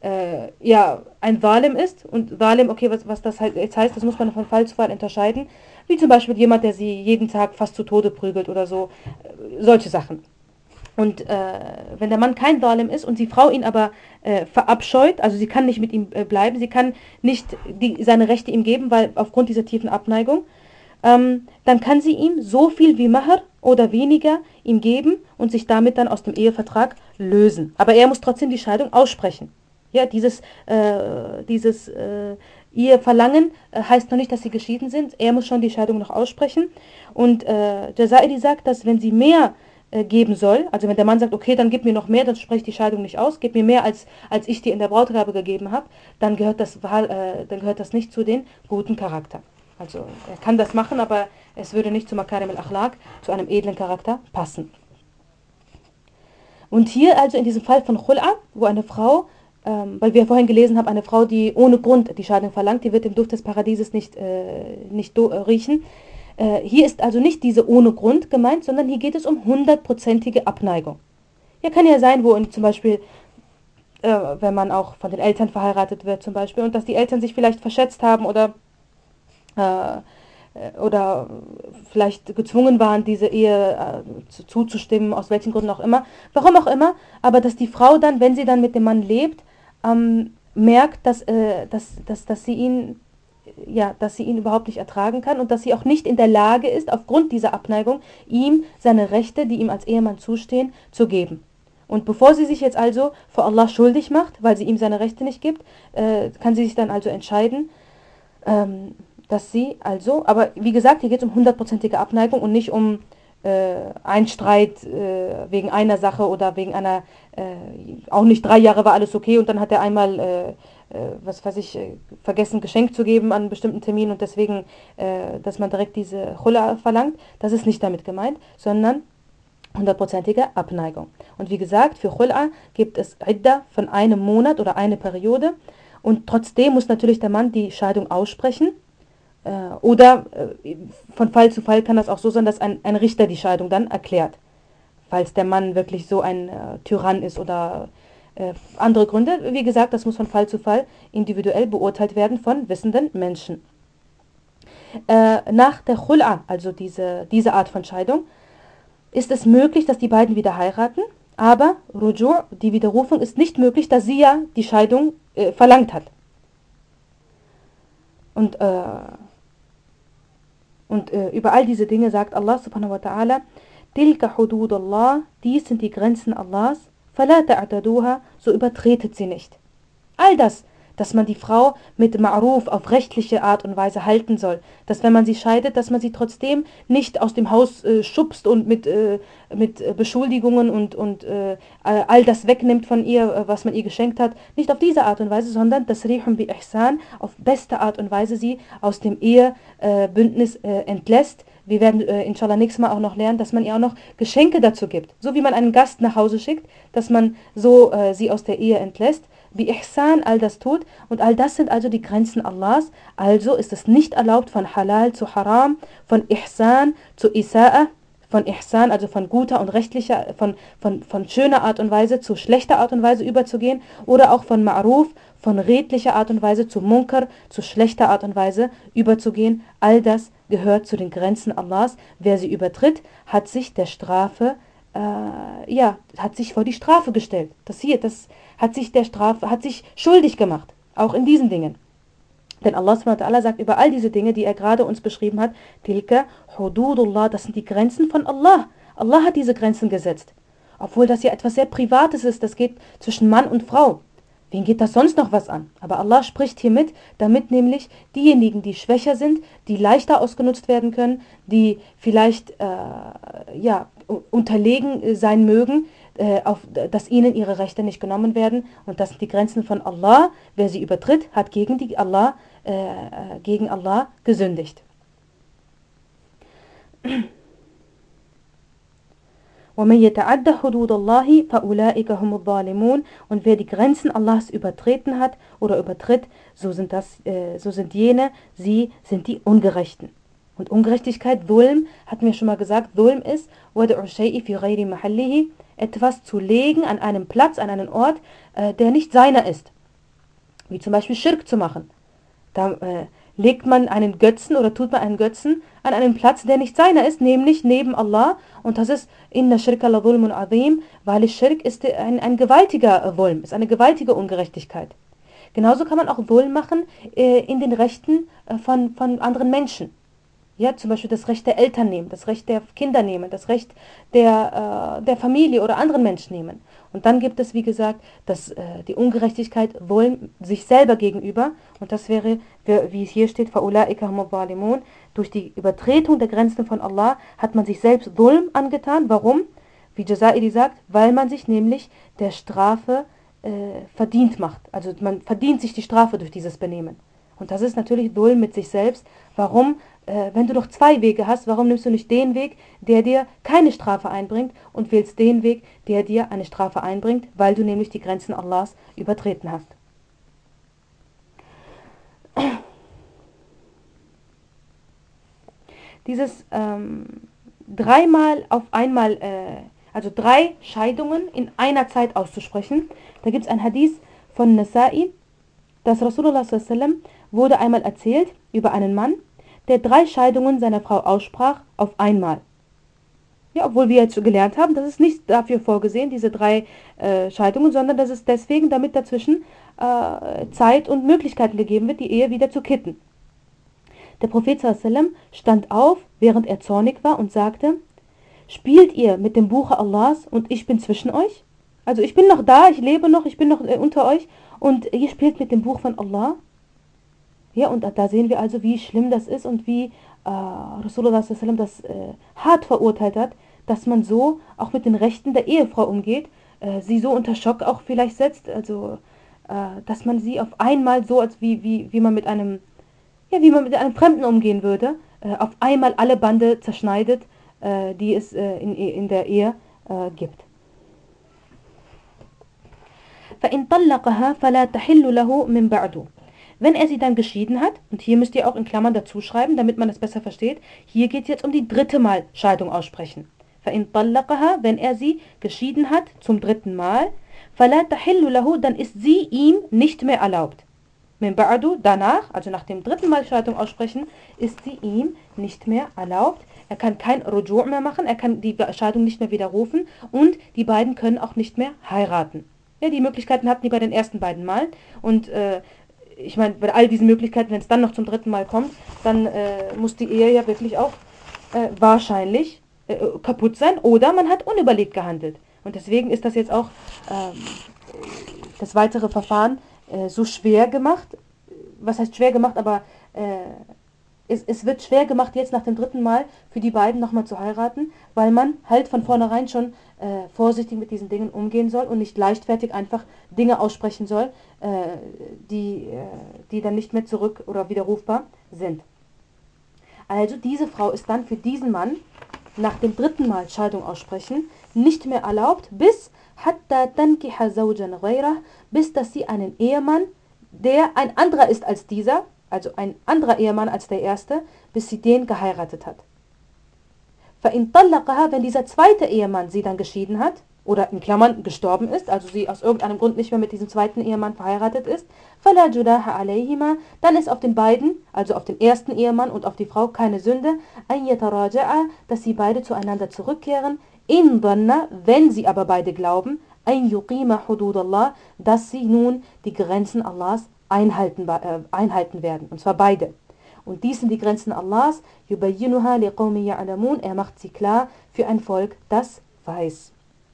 Zalim ist. Und Zalim, okay, was das jetzt heißt, das muss man von Fall zu Fall unterscheiden. Wie zum Beispiel jemand, der sie jeden Tag fast zu Tode prügelt oder so. Solche Sachen. Und wenn der Mann kein Zalim ist und die Frau ihn aber verabscheut, also sie kann nicht mit ihm bleiben, sie kann nicht seine Rechte ihm geben, weil aufgrund dieser tiefen Abneigung, dann kann sie ihm so viel wie Mahar oder weniger ihm geben und sich damit dann aus dem Ehevertrag lösen. Aber er muss trotzdem die Scheidung aussprechen. Ja, ihr Verlangen heißt noch nicht, dass sie geschieden sind. Er muss schon die Scheidung noch aussprechen. Und Jazairi sagt, dass wenn sie mehr geben soll, also wenn der Mann sagt, okay, dann gib mir noch mehr, dann spreche ich die Scheidung nicht aus, gib mir mehr, als ich dir in der Brautgabe gegeben habe, dann gehört das nicht zu den guten Charakter. Also er kann das machen, aber es würde nicht zu Makarim al-Akhlaq, zu einem edlen Charakter passen. Und hier also in diesem Fall von Khul'a, wo eine Frau, weil wir vorhin gelesen haben, eine Frau, die ohne Grund die Scheidung verlangt, die wird den Duft des Paradieses nicht riechen. Hier ist also nicht diese ohne Grund gemeint, sondern hier geht es um 100%ige Abneigung. Ja, kann ja sein, wo zum Beispiel, wenn man auch von den Eltern verheiratet wird zum Beispiel, und dass die Eltern sich vielleicht verschätzt haben oder vielleicht gezwungen waren, diese Ehe zuzustimmen, aus welchen Gründen auch immer, warum auch immer, aber dass die Frau dann, wenn sie dann mit dem Mann lebt, merkt, dass sie ihn überhaupt nicht ertragen kann und dass sie auch nicht in der Lage ist, aufgrund dieser Abneigung, ihm seine Rechte, die ihm als Ehemann zustehen, zu geben. Und bevor sie sich jetzt also vor Allah schuldig macht, weil sie ihm seine Rechte nicht gibt, kann sie sich dann also entscheiden, dass sie also, aber wie gesagt, hier geht es um 100%ige Abneigung und nicht um einen Streit wegen einer Sache oder wegen einer, auch nicht 3 Jahre war alles okay und dann hat er einmal, vergessen Geschenk zu geben an einem bestimmten Termin und deswegen, dass man direkt diese Khul'a verlangt. Das ist nicht damit gemeint, sondern 100%ige Abneigung. Und wie gesagt, für Khul'a gibt es Idda von einem Monat oder eine Periode und trotzdem muss natürlich der Mann die Scheidung aussprechen. Oder von Fall zu Fall kann das auch so sein, dass ein Richter die Scheidung dann erklärt. Falls der Mann wirklich so ein Tyrann ist oder andere Gründe. Wie gesagt, das muss von Fall zu Fall individuell beurteilt werden von wissenden Menschen. Nach der Khul'a, also diese Art von Scheidung, ist es möglich, dass die beiden wieder heiraten. Aber Ruju', die Widerrufung, ist nicht möglich, da sie ja die Scheidung verlangt hat. Und über all diese Dinge sagt Allah subhanahu wa ta'ala, Tilka hududullah, dies sind die Grenzen Allahs, فَلَا تَعْتَدُوهَا, so übertretet sie nicht. All das, dass man die Frau mit Ma'ruf auf rechtliche Art und Weise halten soll, dass wenn man sie scheidet, dass man sie trotzdem nicht aus dem Haus schubst und mit Beschuldigungen und all das wegnimmt von ihr, was man ihr geschenkt hat, nicht auf diese Art und Weise, sondern das Rihum bi Ihsan, auf beste Art und Weise sie aus dem Ehebündnis entlässt. Wir werden inshallah nächstes Mal auch noch lernen, dass man ihr auch noch Geschenke dazu gibt. So wie man einen Gast nach Hause schickt, dass man so sie aus der Ehe entlässt. Bi Ihsan all das tut und all das sind also die Grenzen Allahs. Also ist es nicht erlaubt, von Halal zu Haram, von Ihsan zu Isa'a, von Ihsan, also von guter und rechtlicher, von schöner Art und Weise zu schlechter Art und Weise überzugehen oder auch von Ma'ruf, von redlicher Art und Weise zu Munkar, zu schlechter Art und Weise überzugehen. All das gehört zu den Grenzen Allahs. Wer sie übertritt, hat sich der Strafe hat sich vor die Strafe gestellt. Das hat sich schuldig gemacht. Auch in diesen Dingen. Denn Allah subhanahu wa ta'ala sagt über all diese Dinge, die er gerade uns beschrieben hat, Tilka Hududullah, das sind die Grenzen von Allah. Allah hat diese Grenzen gesetzt. Obwohl das ja etwas sehr Privates ist, das geht zwischen Mann und Frau. Wen geht das sonst noch was an? Aber Allah spricht hiermit, damit nämlich diejenigen, die schwächer sind, die leichter ausgenutzt werden können, die vielleicht unterlegen sein mögen, dass ihnen ihre Rechte nicht genommen werden. Und das sind die Grenzen von Allah. Wer sie übertritt, hat gegen Allah gesündigt. وَمَنْ يَتَعَدَّ حُدُودَ اللَّهِ فَأُولَٰئِكَ هُمُ الظَّالِمُونَ. Und wer die Grenzen Allahs übertreten hat oder übertritt, so sind jene, sie sind die Ungerechten. Und Ungerechtigkeit, Dhulm, hatten wir schon mal gesagt, Dhulm ist وَدْعُ الشَّيْءِ فِي غَيْرِ مَحَلِّهِ, etwas zu legen an einem Platz, an einen Ort, der nicht seiner ist. Wie zum Beispiel Schirk zu machen. Da legt man einen Götzen oder tut man einen Götzen an einen Platz, der nicht seiner ist, nämlich neben Allah. Und das ist Inna Shirka la Dhulmun Azim, weil Schirk ist ein gewaltiger Dhulm, ist eine gewaltige Ungerechtigkeit. Genauso kann man auch Dhulm machen in den Rechten von anderen Menschen. Ja, zum Beispiel das Recht der Eltern nehmen, das Recht der Kinder nehmen, das Recht der Familie oder anderen Menschen nehmen. Und dann gibt es, wie gesagt, die Ungerechtigkeit wollen sich selber gegenüber. Und das wäre, wie es hier steht, فَأُولَٰئِكَ هُمُ الظَّالِمُونَ. Durch die Übertretung der Grenzen von Allah hat man sich selbst Dhulm angetan. Warum? Wie Jazairi sagt, weil man sich nämlich der Strafe verdient macht. Also man verdient sich die Strafe durch dieses Benehmen. Und das ist natürlich Dhulm mit sich selbst. Warum? Wenn du doch zwei Wege hast, warum nimmst du nicht den Weg, der dir keine Strafe einbringt und wählst den Weg, der dir eine Strafe einbringt, weil du nämlich die Grenzen Allahs übertreten hast. Dieses dreimal auf einmal, also 3 Scheidungen in einer Zeit auszusprechen, da gibt es ein Hadith von Nasa'i, dass Rasulullah sallallahu alaihi wasallam wurde einmal erzählt über einen Mann, der 3 Scheidungen seiner Frau aussprach auf einmal. Ja, obwohl wir jetzt gelernt haben, das ist nicht dafür vorgesehen, diese 3 Scheidungen, sondern das ist deswegen, damit dazwischen Zeit und Möglichkeiten gegeben wird, die Ehe wieder zu kitten. Der Prophet sallallahu alaihi wasallam stand auf, während er zornig war und sagte, spielt ihr mit dem Buche Allahs und ich bin zwischen euch? Also ich bin noch da, ich lebe noch, ich bin noch unter euch und ihr spielt mit dem Buch von Allah? Ja, und da sehen wir also, wie schlimm das ist und wie Rasulullah sallallahu alaihi wasallam das hart verurteilt hat, dass man so auch mit den Rechten der Ehefrau umgeht, sie so unter Schock auch vielleicht setzt, also dass man sie auf einmal so, als wie man mit einem Fremden umgehen würde, auf einmal alle Bande zerschneidet, die es in der Ehe gibt. فَإِن طَلَّقَهَا فَلَا تَحِلُّ لَهُ مِن بَعْدُ. Wenn er sie dann geschieden hat, und hier müsst ihr auch in Klammern dazu schreiben, damit man das besser versteht, hier geht es jetzt um die 3. Mal Scheidung aussprechen. فَإِن طَلَّقَهَا, wenn er sie geschieden hat zum 3. Mal, فَلَا تَحِلُّ لَهُ, dann ist sie ihm nicht mehr erlaubt. Min ba'du, danach, also nach dem 3. Mal Scheidung aussprechen, ist sie ihm nicht mehr erlaubt. Er kann kein Ruju' mehr machen, er kann die Scheidung nicht mehr widerrufen und die beiden können auch nicht mehr heiraten. Ja, die Möglichkeiten hatten die bei den ersten beiden Malen und ich meine, bei all diesen Möglichkeiten, wenn es dann noch zum 3. Mal kommt, dann muss die Ehe ja wirklich auch wahrscheinlich kaputt sein oder man hat unüberlegt gehandelt. Und deswegen ist das jetzt auch das weitere Verfahren so schwer gemacht. Was heißt schwer gemacht, aber es wird schwer gemacht, jetzt nach dem dritten Mal für die beiden nochmal zu heiraten, weil man halt von vornherein schon vorsichtig mit diesen Dingen umgehen soll und nicht leichtfertig einfach Dinge aussprechen soll, die dann nicht mehr zurück oder widerrufbar sind. Also diese Frau ist dann für diesen Mann nach dem dritten Mal Scheidung aussprechen nicht mehr erlaubt, bis hatta tankiha zawjan ghayrah, bis dass sie einen Ehemann, der ein anderer ist als dieser, also ein anderer Ehemann als der erste, bis sie den geheiratet hat. فَإِن طَلَّقَهَا, wenn dieser zweite Ehemann sie dann geschieden hat, oder in Klammern gestorben ist, also sie aus irgendeinem Grund nicht mehr mit diesem zweiten Ehemann verheiratet ist, فَلَا جُنَاحَ عَلَيْهِمَا, dann ist auf den beiden, also auf den ersten Ehemann und auf die Frau, keine Sünde, أَن يَتَرَاجَعَا, dass sie beide zueinander zurückkehren, إِن ظَنَّ, wenn sie aber beide glauben, أَن يُقِيمَ حُدُودَ اللَّهِ, dass sie nun die Grenzen Allahs einhalten werden, und zwar beide. Und dies sind die Grenzen Allahs, يُبَيِّنُهَا لِقَوْمِ يَعْلَمُونَ, er macht sie klar für ein Volk, das weiß.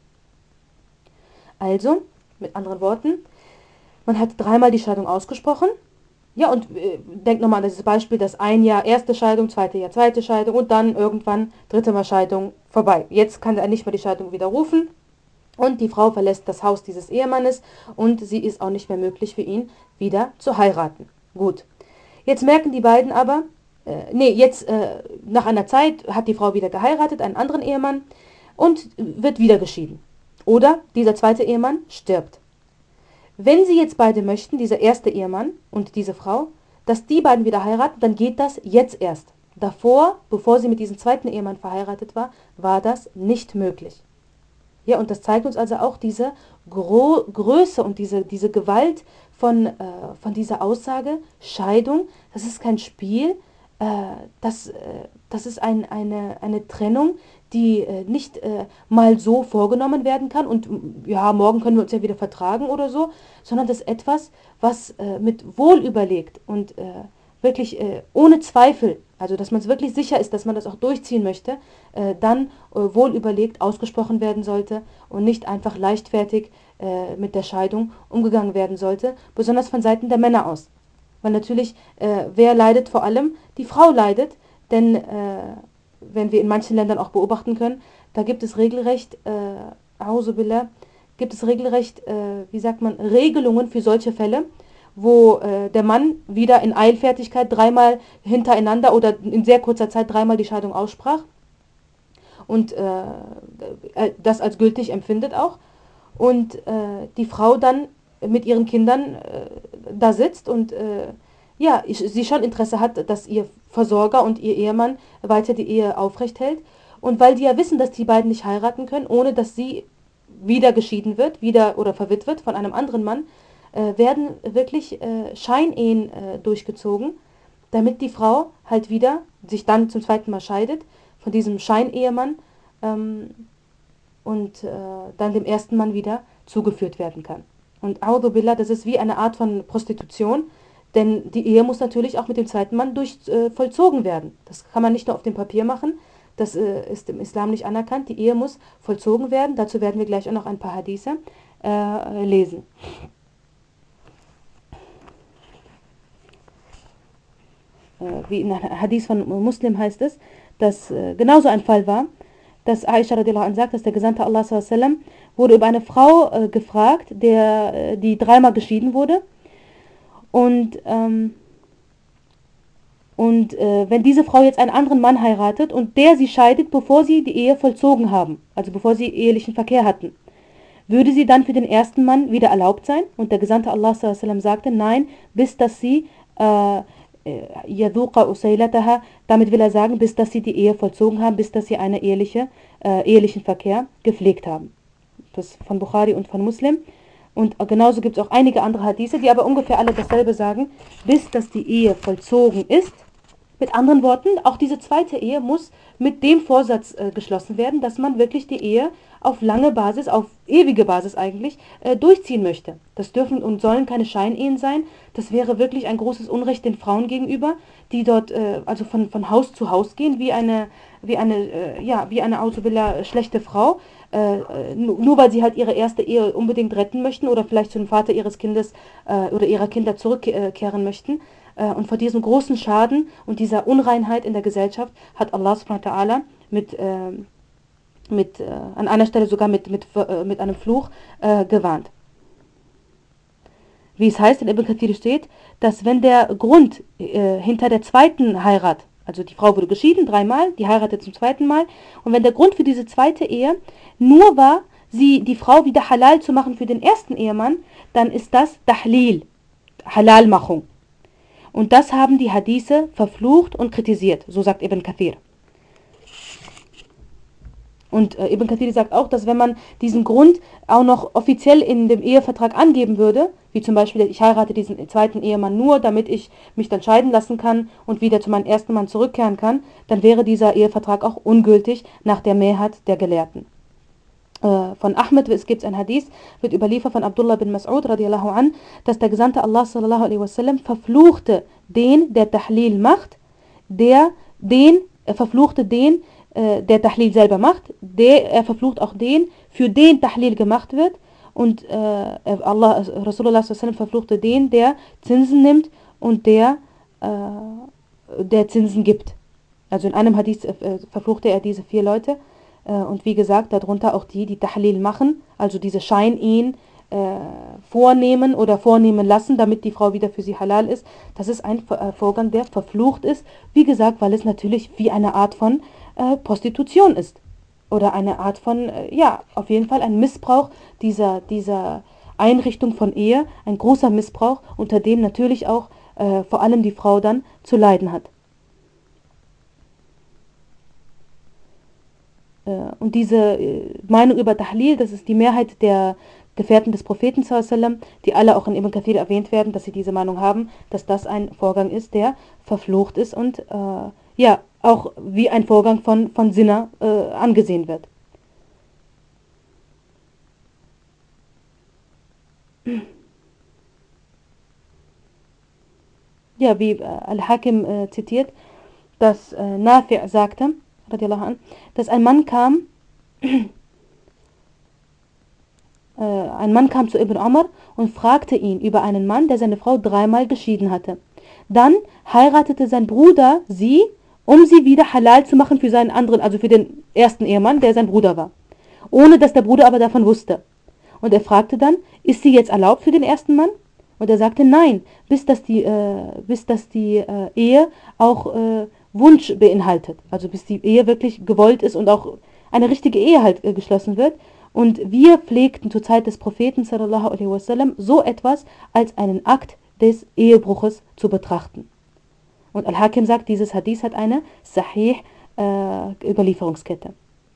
Also, mit anderen Worten, man hat dreimal die Scheidung ausgesprochen. Ja, und denkt nochmal an das Beispiel, dass ein Jahr erste Scheidung, zweite Jahr zweite Scheidung und dann irgendwann dritte Mal Scheidung vorbei. Jetzt kann er nicht mehr die Scheidung widerrufen und die Frau verlässt das Haus dieses Ehemannes und sie ist auch nicht mehr möglich für ihn, wieder zu heiraten. Gut. Jetzt merken die beiden aber, nach einer Zeit hat die Frau wieder geheiratet, einen anderen Ehemann und wird wieder geschieden. Oder dieser zweite Ehemann stirbt. Wenn sie jetzt beide möchten, dieser erste Ehemann und diese Frau, dass die beiden wieder heiraten, dann geht das jetzt erst. Davor, bevor sie mit diesem zweiten Ehemann verheiratet war, war das nicht möglich. Ja, und das zeigt uns also auch diese Größe und diese Gewalt von dieser Aussage, Scheidung, das ist kein Spiel, das ist eine Trennung, die nicht mal so vorgenommen werden kann und ja, morgen können wir uns ja wieder vertragen oder so, sondern das ist etwas, was mit wohl überlegt und wirklich ohne Zweifel, also dass man es wirklich sicher ist, dass man das auch durchziehen möchte, dann wohl überlegt ausgesprochen werden sollte und nicht einfach leichtfertig mit der Scheidung umgegangen werden sollte, besonders von Seiten der Männer aus. Weil natürlich, wer leidet vor allem? Die Frau leidet, denn wenn wir in manchen Ländern auch beobachten können, da gibt es regelrecht, wie sagt man, Regelungen für solche Fälle, wo der Mann wieder in Eilfertigkeit dreimal hintereinander oder in sehr kurzer Zeit dreimal die Scheidung aussprach und das als gültig empfindet auch. Und die Frau dann mit ihren Kindern da sitzt und ja, sie schon Interesse hat, dass ihr Versorger und ihr Ehemann weiter die Ehe aufrecht hält. Und weil die ja wissen, dass die beiden nicht heiraten können, ohne dass sie wieder geschieden wird, wieder oder verwitwet von einem anderen Mann, werden wirklich Scheinehen durchgezogen, damit die Frau halt wieder sich dann zum zweiten Mal scheidet von diesem Scheinehemann und dann dem ersten Mann wieder zugeführt werden kann. Und A'udhu Billah, das ist wie eine Art von Prostitution, denn die Ehe muss natürlich auch mit dem zweiten Mann vollzogen werden. Das kann man nicht nur auf dem Papier machen, das ist im Islam nicht anerkannt. Die Ehe muss vollzogen werden, dazu werden wir gleich auch noch ein paar Hadithe lesen. Wie in einem Hadith von Muslim heißt es, dass genauso ein Fall war, dass Aisha radiallahu anha sagt, dass der Gesandte Allah sallallahu alaihi wasallam wurde über eine Frau gefragt, die dreimal geschieden wurde. Und wenn diese Frau jetzt einen anderen Mann heiratet und der sie scheidet, bevor sie die Ehe vollzogen haben, also bevor sie ehelichen Verkehr hatten, würde sie dann für den ersten Mann wieder erlaubt sein? Und der Gesandte Allah sallallahu alaihi wasallam sagte, nein, bis dass sie Yadhuqa usailataha, damit will er sagen, bis dass sie die Ehe vollzogen haben, bis dass sie einen ehelichen Verkehr gepflegt haben. Das von Bukhari und von Muslim. Und genauso gibt es auch einige andere Hadithe, die aber ungefähr alle dasselbe sagen, bis dass die Ehe vollzogen ist, Mit anderen Worten, auch diese zweite Ehe muss mit dem Vorsatz geschlossen werden, dass man wirklich die Ehe auf lange Basis, auf ewige Basis eigentlich, durchziehen möchte. Das dürfen und sollen keine Scheinehen sein. Das wäre wirklich ein großes Unrecht den Frauen gegenüber, die dort also von Haus zu Haus gehen, wie eine Auszubildende schlechte Frau, nur weil sie halt ihre erste Ehe unbedingt retten möchten oder vielleicht zu dem Vater ihres Kindes oder ihrer Kinder zurückkehren möchten. Und vor diesem großen Schaden und dieser Unreinheit in der Gesellschaft hat Allah subhanahu wa ta'ala an einer Stelle sogar mit einem Fluch gewarnt. Wie es heißt, in Ibn Kathir steht, dass wenn der Grund hinter der zweiten Heirat, also die Frau wurde geschieden 3-mal, die heiratet zum 2. Mal, und wenn der Grund für diese zweite Ehe nur war, die Frau wieder halal zu machen für den ersten Ehemann, dann ist das Tahlil, Halalmachung. Und das haben die Hadithe verflucht und kritisiert, so sagt Ibn Kathir. Und Ibn Kathir sagt auch, dass wenn man diesen Grund auch noch offiziell in dem Ehevertrag angeben würde, wie zum Beispiel, ich heirate diesen zweiten Ehemann nur, damit ich mich dann scheiden lassen kann und wieder zu meinem ersten Mann zurückkehren kann, dann wäre dieser Ehevertrag auch ungültig nach der Mehrheit der Gelehrten. Von Ahmed, es gibt ein Hadith, wird überliefert von Abdullah bin Mas'ud radiallahu an, dass der Gesandte Allah sallallahu alaihi wasallam verfluchte den, der Tahlil macht, verfluchte den, der Tahlil selber macht, er verflucht auch den, für den Tahlil gemacht wird, und Rasulullah sallallahu alaihi wasallam verfluchte den, der Zinsen nimmt und der Zinsen gibt. Also in einem Hadith verfluchte er diese 4 Leute. Und wie gesagt, darunter auch die Tahlil machen, also diese Scheinehen vornehmen oder vornehmen lassen, damit die Frau wieder für sie halal ist. Das ist ein Vorgang, der verflucht ist. Wie gesagt, weil es natürlich wie eine Art von Prostitution ist. Oder eine Art von, auf jeden Fall ein Missbrauch dieser Einrichtung von Ehe. Ein großer Missbrauch, unter dem natürlich auch vor allem die Frau dann zu leiden hat. Und diese Meinung über Tahlil, das ist die Mehrheit der Gefährten des Propheten sallam, die alle auch in Ibn Kathir erwähnt werden, dass sie diese Meinung haben, dass das ein Vorgang ist, der verflucht ist und auch wie ein Vorgang von Zina angesehen wird. Ja, wie Al-Hakim zitiert, dass Nafi' sagte, radiallahu an, dass ein Mann kam zu Ibn Umar und fragte ihn über einen Mann, der seine Frau 3-mal geschieden hatte. Dann heiratete sein Bruder sie, um sie wieder halal zu machen für seinen anderen, also für den ersten Ehemann, der sein Bruder war. Ohne dass der Bruder aber davon wusste. Und er fragte dann, ist sie jetzt erlaubt für den ersten Mann? Und er sagte, nein, bis dass die Ehe auch Wunsch beinhaltet. Also bis die Ehe wirklich gewollt ist und auch eine richtige Ehe halt geschlossen wird. Und wir pflegten zur Zeit des Propheten sallallahu alaihi wasallam so etwas als einen Akt des Ehebruches zu betrachten. Und Al-Hakim sagt, dieses Hadith hat eine Sahih Überlieferungskette.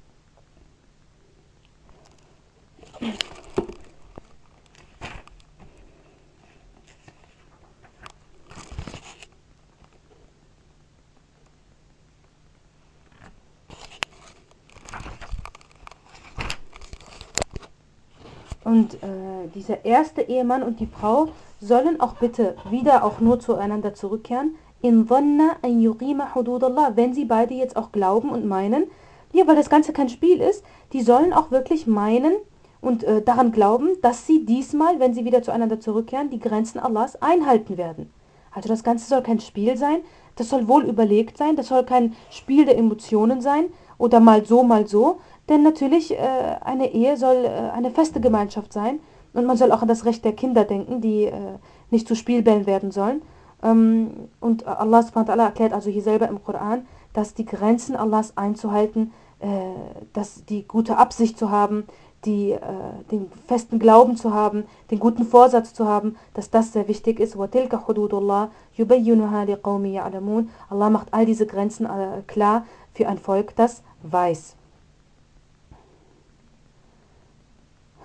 Und dieser erste Ehemann und die Frau sollen auch bitte wieder auch nur zueinander zurückkehren, in dhanna an yuqima hududallah, wenn sie beide jetzt auch glauben und meinen, ja, weil das Ganze kein Spiel ist, die sollen auch wirklich meinen und daran glauben, dass sie diesmal, wenn sie wieder zueinander zurückkehren, die Grenzen Allahs einhalten werden. Also das Ganze soll kein Spiel sein, das soll wohl überlegt sein, das soll kein Spiel der Emotionen sein oder mal so, denn natürlich eine Ehe soll eine feste Gemeinschaft sein und man soll auch an das Recht der Kinder denken, die nicht zu Spielbällen werden sollen. Und Allah subhanahu wa ta'ala erklärt also hier selber im Koran, dass die Grenzen Allahs einzuhalten, dass die gute Absicht zu haben, den festen Glauben zu haben, den guten Vorsatz zu haben, dass das sehr wichtig ist. وَتِلْكَ حُدُودُ اللَّهِ يُبَيِّنُهَا لِقَوْمِ يَعْلَمُونَ. Allah macht all diese Grenzen klar für ein Volk, das weiß.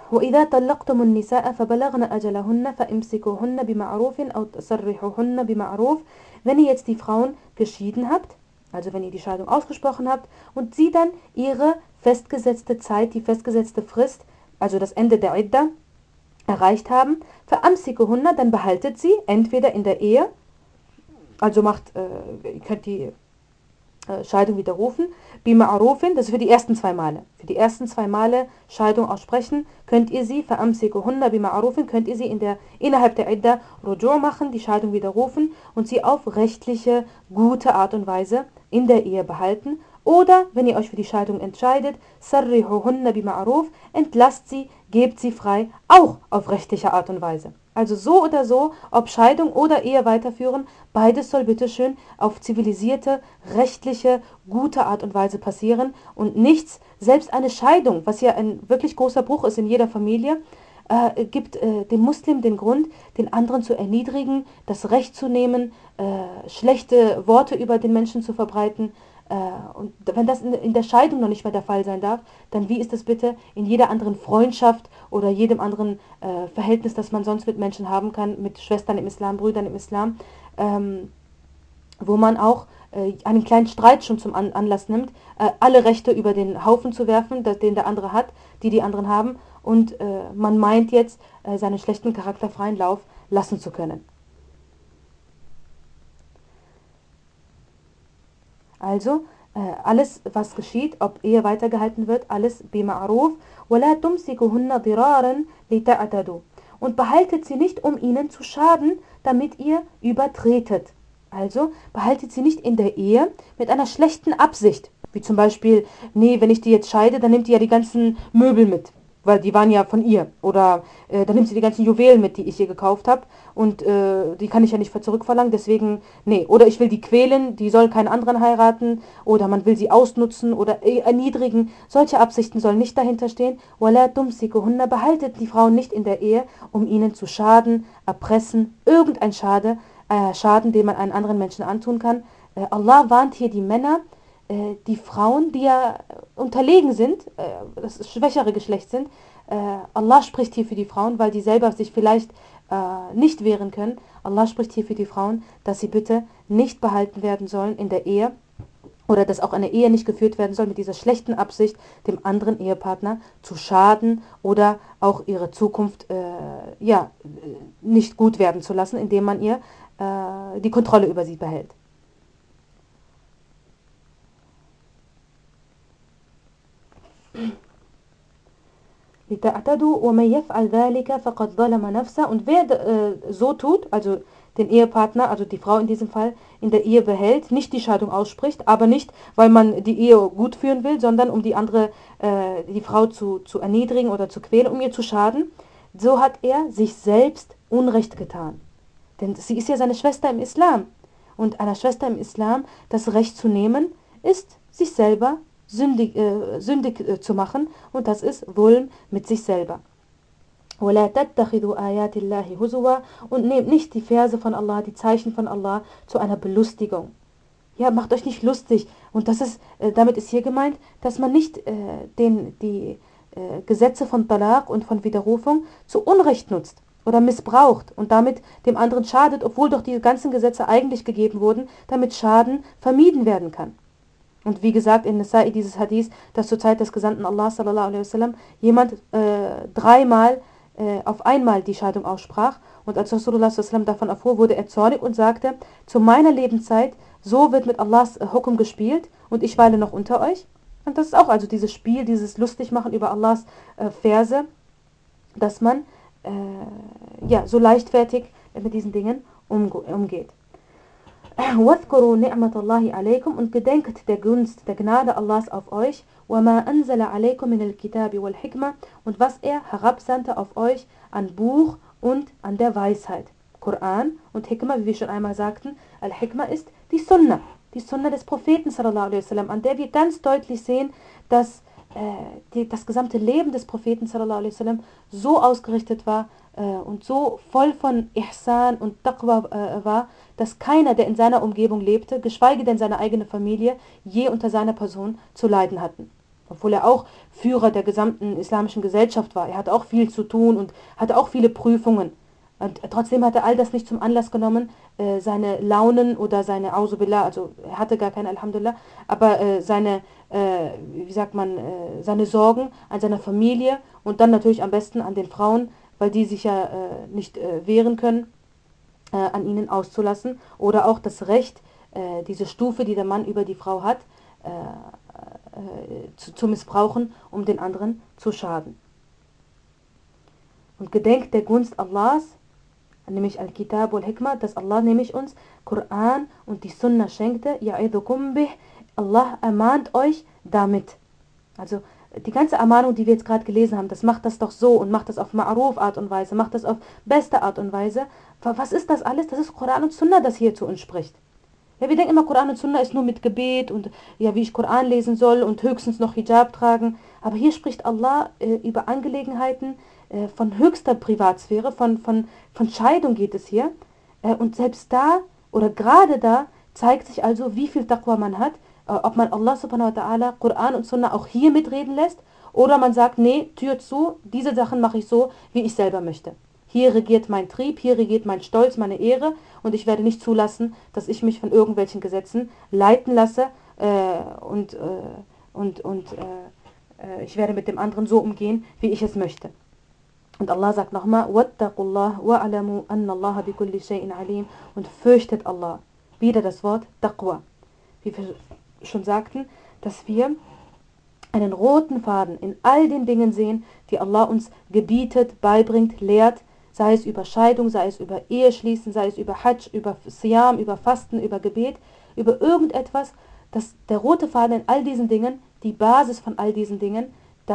وإذا طلقتم النساء فبلغن أجلهن فامسكوهن بمعروف أو تسرحوهن بمعروف. Wenn ihr jetzt die Frauen geschieden habt, also wenn ihr die Scheidung ausgesprochen habt und sie dann ihre festgesetzte Zeit, die festgesetzte Frist, also das Ende der Idda, erreicht haben, فأمسكوهن, dann behaltet sie entweder in der Ehe, also ihr könnt die Scheidung widerrufen, bima'rufin, das ist für die ersten 2 Male. Für die ersten 2 Male Scheidung aussprechen, könnt ihr sie, fa'amsikuhunna bima'rufin, könnt ihr sie innerhalb der Idda Ruju' machen, die Scheidung widerrufen und sie auf rechtliche, gute Art und Weise in der Ehe behalten. Oder, wenn ihr euch für die Scheidung entscheidet, sarrihuhunna bima'ruf, entlasst sie, gebt sie frei, auch auf rechtliche Art und Weise. Also so oder so, ob Scheidung oder Ehe weiterführen, beides soll bitteschön auf zivilisierte, rechtliche, gute Art und Weise passieren und nichts, selbst eine Scheidung, was ja ein wirklich großer Bruch ist in jeder Familie, gibt dem Muslim den Grund, den anderen zu erniedrigen, das Recht zu nehmen, schlechte Worte über den Menschen zu verbreiten. Und wenn das in der Scheidung noch nicht mehr der Fall sein darf, dann wie ist das bitte in jeder anderen Freundschaft oder jedem anderen Verhältnis, das man sonst mit Menschen haben kann, mit Schwestern im Islam, Brüdern im Islam, wo man auch einen kleinen Streit schon zum Anlass nimmt, alle Rechte über den Haufen zu werfen, den der andere hat, die anderen haben, und man meint jetzt, seinen schlechten Charakter freien Lauf lassen zu können. Also, alles, was geschieht, ob Ehe weitergehalten wird, alles bima'ruf, وَلَا تُمْسِكُهُنَّ ضِرَارًا لِتَعْتَدُوا. Und behaltet sie nicht, um ihnen zu schaden, damit ihr übertretet. Also, behaltet sie nicht in der Ehe mit einer schlechten Absicht. Wie zum Beispiel, nee, wenn ich die jetzt scheide, dann nimmt die ja die ganzen Möbel mit. Weil die waren ja von ihr. Oder dann nimmt sie die ganzen Juwelen mit, die ich ihr gekauft habe. Und die kann ich ja nicht zurückverlangen. Deswegen, nee. Oder ich will die quälen, die soll keinen anderen heiraten. Oder man will sie ausnutzen oder erniedrigen. Solche Absichten sollen nicht dahinter stehen. وَلَا تُمْسِكُهُنَّ, behaltet die Frauen nicht in der Ehe, um ihnen zu schaden, erpressen, irgendein Schaden, den man einen anderen Menschen antun kann. Allah warnt hier die Männer, die Frauen, die ja unterlegen sind, das schwächere Geschlecht sind. Allah spricht hier für die Frauen, weil die selber sich vielleicht nicht wehren können. Allah spricht hier für die Frauen, dass sie bitte nicht behalten werden sollen in der Ehe oder dass auch eine Ehe nicht geführt werden soll mit dieser schlechten Absicht, dem anderen Ehepartner zu schaden oder auch ihre Zukunft nicht gut werden zu lassen, indem man ihr die Kontrolle über sie behält. لِتَعْتَدُوا وَمَنْ يَفْعَلْ ذَلِكَ فَقَدْ ظَلَمَ نَفْسَهُ. Und wer so tut, also den Ehepartner, also die Frau in diesem Fall, in der Ehe behält, nicht die Scheidung ausspricht, aber nicht, weil man die Ehe gut führen will, sondern um die Frau zu erniedrigen oder zu quälen, um ihr zu schaden, so hat er sich selbst Unrecht getan. Denn sie ist ja seine Schwester im Islam. Und einer Schwester im Islam das Recht zu nehmen, ist sich selber sündig zu machen, und das ist Dhulm mit sich selber. وَلَا تَتَّخِذُوا آيَاتِ اللَّهِ هُزُوًا, und nehmt nicht die Verse von Allah, die Zeichen von Allah zu einer Belustigung. Ja, macht euch nicht lustig. Und damit ist hier gemeint, dass man nicht die Gesetze von Talaq und von Widerrufung zu Unrecht nutzt oder missbraucht und damit dem anderen schadet, obwohl doch die ganzen Gesetze eigentlich gegeben wurden, damit Schaden vermieden werden kann. Und wie gesagt, in Nasa'i dieses Hadith, dass zur Zeit des Gesandten Allah sallallahu alaihi wasallam jemand 3-mal auf einmal die Scheidung aussprach, und als Rasulullah sallallahu alaihi wasallam davon erfuhr, wurde er zornig und sagte: Zu meiner Lebenszeit, so wird mit Allahs Hukum gespielt und ich weile noch unter euch. Und das ist auch also dieses Spiel, dieses Lustigmachen über Allahs Verse, dass man so leichtfertig mit diesen Dingen umgeht. وَاذْكُرُوا نِعْمَةَ اللَّهِ عَلَيْكُمْ, und gedenkt der Gunst, der Gnade Allahs auf euch, وَمَا أَنزَلَ عَلَيْكُمْ مِنَ الْكِتَابِ وَالْحِكْمَةِ, und was er herabsandte auf euch an Buch und an der Weisheit. Koran und Hikmah, wie wir schon einmal sagten, Al-Hikmah ist die Sunnah des Propheten sallallahu alaihi wasallam, an der wir ganz deutlich sehen, dass das gesamte Leben des Propheten sallallahu alaihi wasallam so ausgerichtet war und so voll von Ihsan und Taqwa war, dass keiner, der in seiner Umgebung lebte, geschweige denn seine eigene Familie, je unter seiner Person zu leiden hatten. obwohl er auch Führer der gesamten islamischen Gesellschaft war. Er hatte auch viel zu tun und hatte auch viele Prüfungen. Und trotzdem hat er all das nicht zum Anlass genommen, seine Launen oder seine Auzubillah, also er hatte gar keine, Alhamdulillah, aber wie sagt man, seine Sorgen an seiner Familie und dann natürlich am besten an den Frauen, weil die sich ja nicht wehren können, an ihnen auszulassen. Oder auch das Recht, diese Stufe, die der Mann über die Frau hat, zu missbrauchen, um den anderen zu schaden. Und gedenkt der Gunst Allahs, nämlich Al-Kitab wal-Hikmah, dass Allah nämlich uns Koran und die Sunna schenkte. Ya'idukum bih, Allah ermahnt euch damit. Also die ganze Ermahnung, die wir jetzt gerade gelesen haben, das macht das doch so und macht das auf Ma'ruf Art und Weise, macht das auf beste Art und Weise. Was ist das alles? Das ist Koran und Sunna, das hier zu uns spricht. Ja, wir denken immer, Koran und Sunna ist nur mit Gebet und ja, wie ich Koran lesen soll und höchstens noch Hijab tragen. Aber hier spricht Allah über Angelegenheiten von höchster Privatsphäre, von Scheidung geht es hier. Und selbst da oder gerade da zeigt sich also, wie viel Taqwa man hat, ob man Allah subhanahu wa ta'ala, Koran und Sunna auch hier mitreden lässt oder man sagt, nee, Tür zu, diese Sachen mache ich so, wie ich selber möchte. Hier regiert mein Trieb, hier regiert mein Stolz, meine Ehre und ich werde nicht zulassen, dass ich mich von irgendwelchen Gesetzen leiten lasse und ich werde mit dem anderen so umgehen, wie ich es möchte. Und Allah sagt nochmal, وَاتَّقُوا وَعَلَمُوا أَنَّ اللَّهَ بِكُلِّ شَيْءٍ عَلِيمٌ und fürchtet Allah. Wieder das Wort Taqwa. Wie wir schon sagten, dass wir einen roten Faden in all den Dingen sehen, die Allah uns gebietet, beibringt, lehrt, sei es über Scheidung, sei es über Eheschließen, sei es über Hajj, über Siyam, über Fasten, über Gebet, über irgendetwas, dass der rote Faden in all diesen Dingen, die Basis von all diesen Dingen,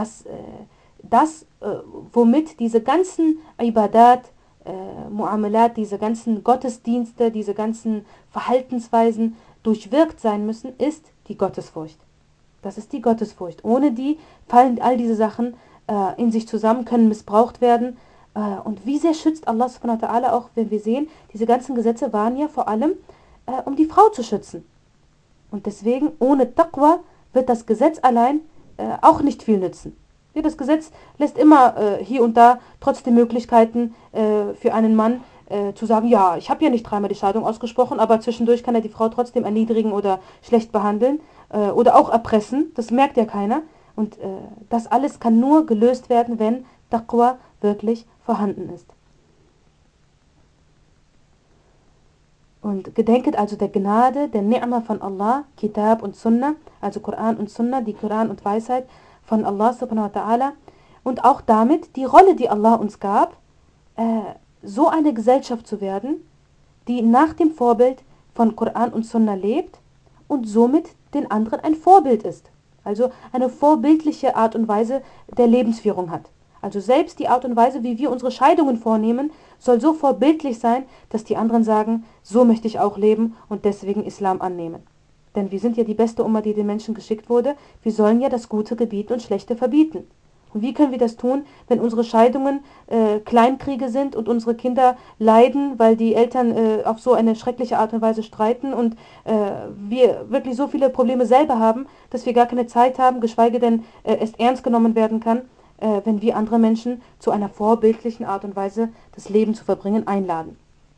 womit diese ganzen Ibadat, Muamalat, diese ganzen Gottesdienste, diese ganzen Verhaltensweisen durchwirkt sein müssen, ist die Gottesfurcht. Das ist die Gottesfurcht. Ohne die fallen all diese Sachen in sich zusammen, können missbraucht werden. Und wie sehr schützt Allah subhanahu wa ta'ala auch, wenn wir sehen, diese ganzen Gesetze waren ja vor allem, um die Frau zu schützen. Und deswegen, ohne Taqwa wird das Gesetz allein auch nicht viel nützen. Ja, das Gesetz lässt immer hier und da trotzdem Möglichkeiten für einen Mann zu sagen, ja, ich habe ja nicht dreimal die Scheidung ausgesprochen, aber zwischendurch kann er die Frau trotzdem erniedrigen oder schlecht behandeln oder auch erpressen. Das merkt ja keiner. Und das alles kann nur gelöst werden, wenn Taqwa wirklich vorhanden ist. Und gedenket also der Gnade, der Ni'ma von Allah, Kitab und Sunnah, also Koran und Sunnah, die Koran und Weisheit von Allah subhanahu wa ta'ala und auch damit die Rolle, die Allah uns gab, so eine Gesellschaft zu werden, die nach dem Vorbild von Koran und Sunnah lebt und somit den anderen ein Vorbild ist. Also eine vorbildliche Art und Weise der Lebensführung hat. Also selbst die Art und Weise, wie wir unsere Scheidungen vornehmen, soll so vorbildlich sein, dass die anderen sagen, so möchte ich auch leben und deswegen Islam annehmen. Denn wir sind ja die beste Umma, die den Menschen geschickt wurde. Wir sollen ja das Gute gebieten und Schlechte verbieten. Und wie können wir das tun, wenn unsere Scheidungen Kleinkriege sind und unsere Kinder leiden, weil die Eltern auf so eine schreckliche Art und Weise streiten und wir wirklich so viele Probleme selber haben, dass wir gar keine Zeit haben, geschweige denn es ernst genommen werden kann, wenn wir andere Menschen zu einer vorbildlichen Art und Weise das Leben zu verbringen einladen.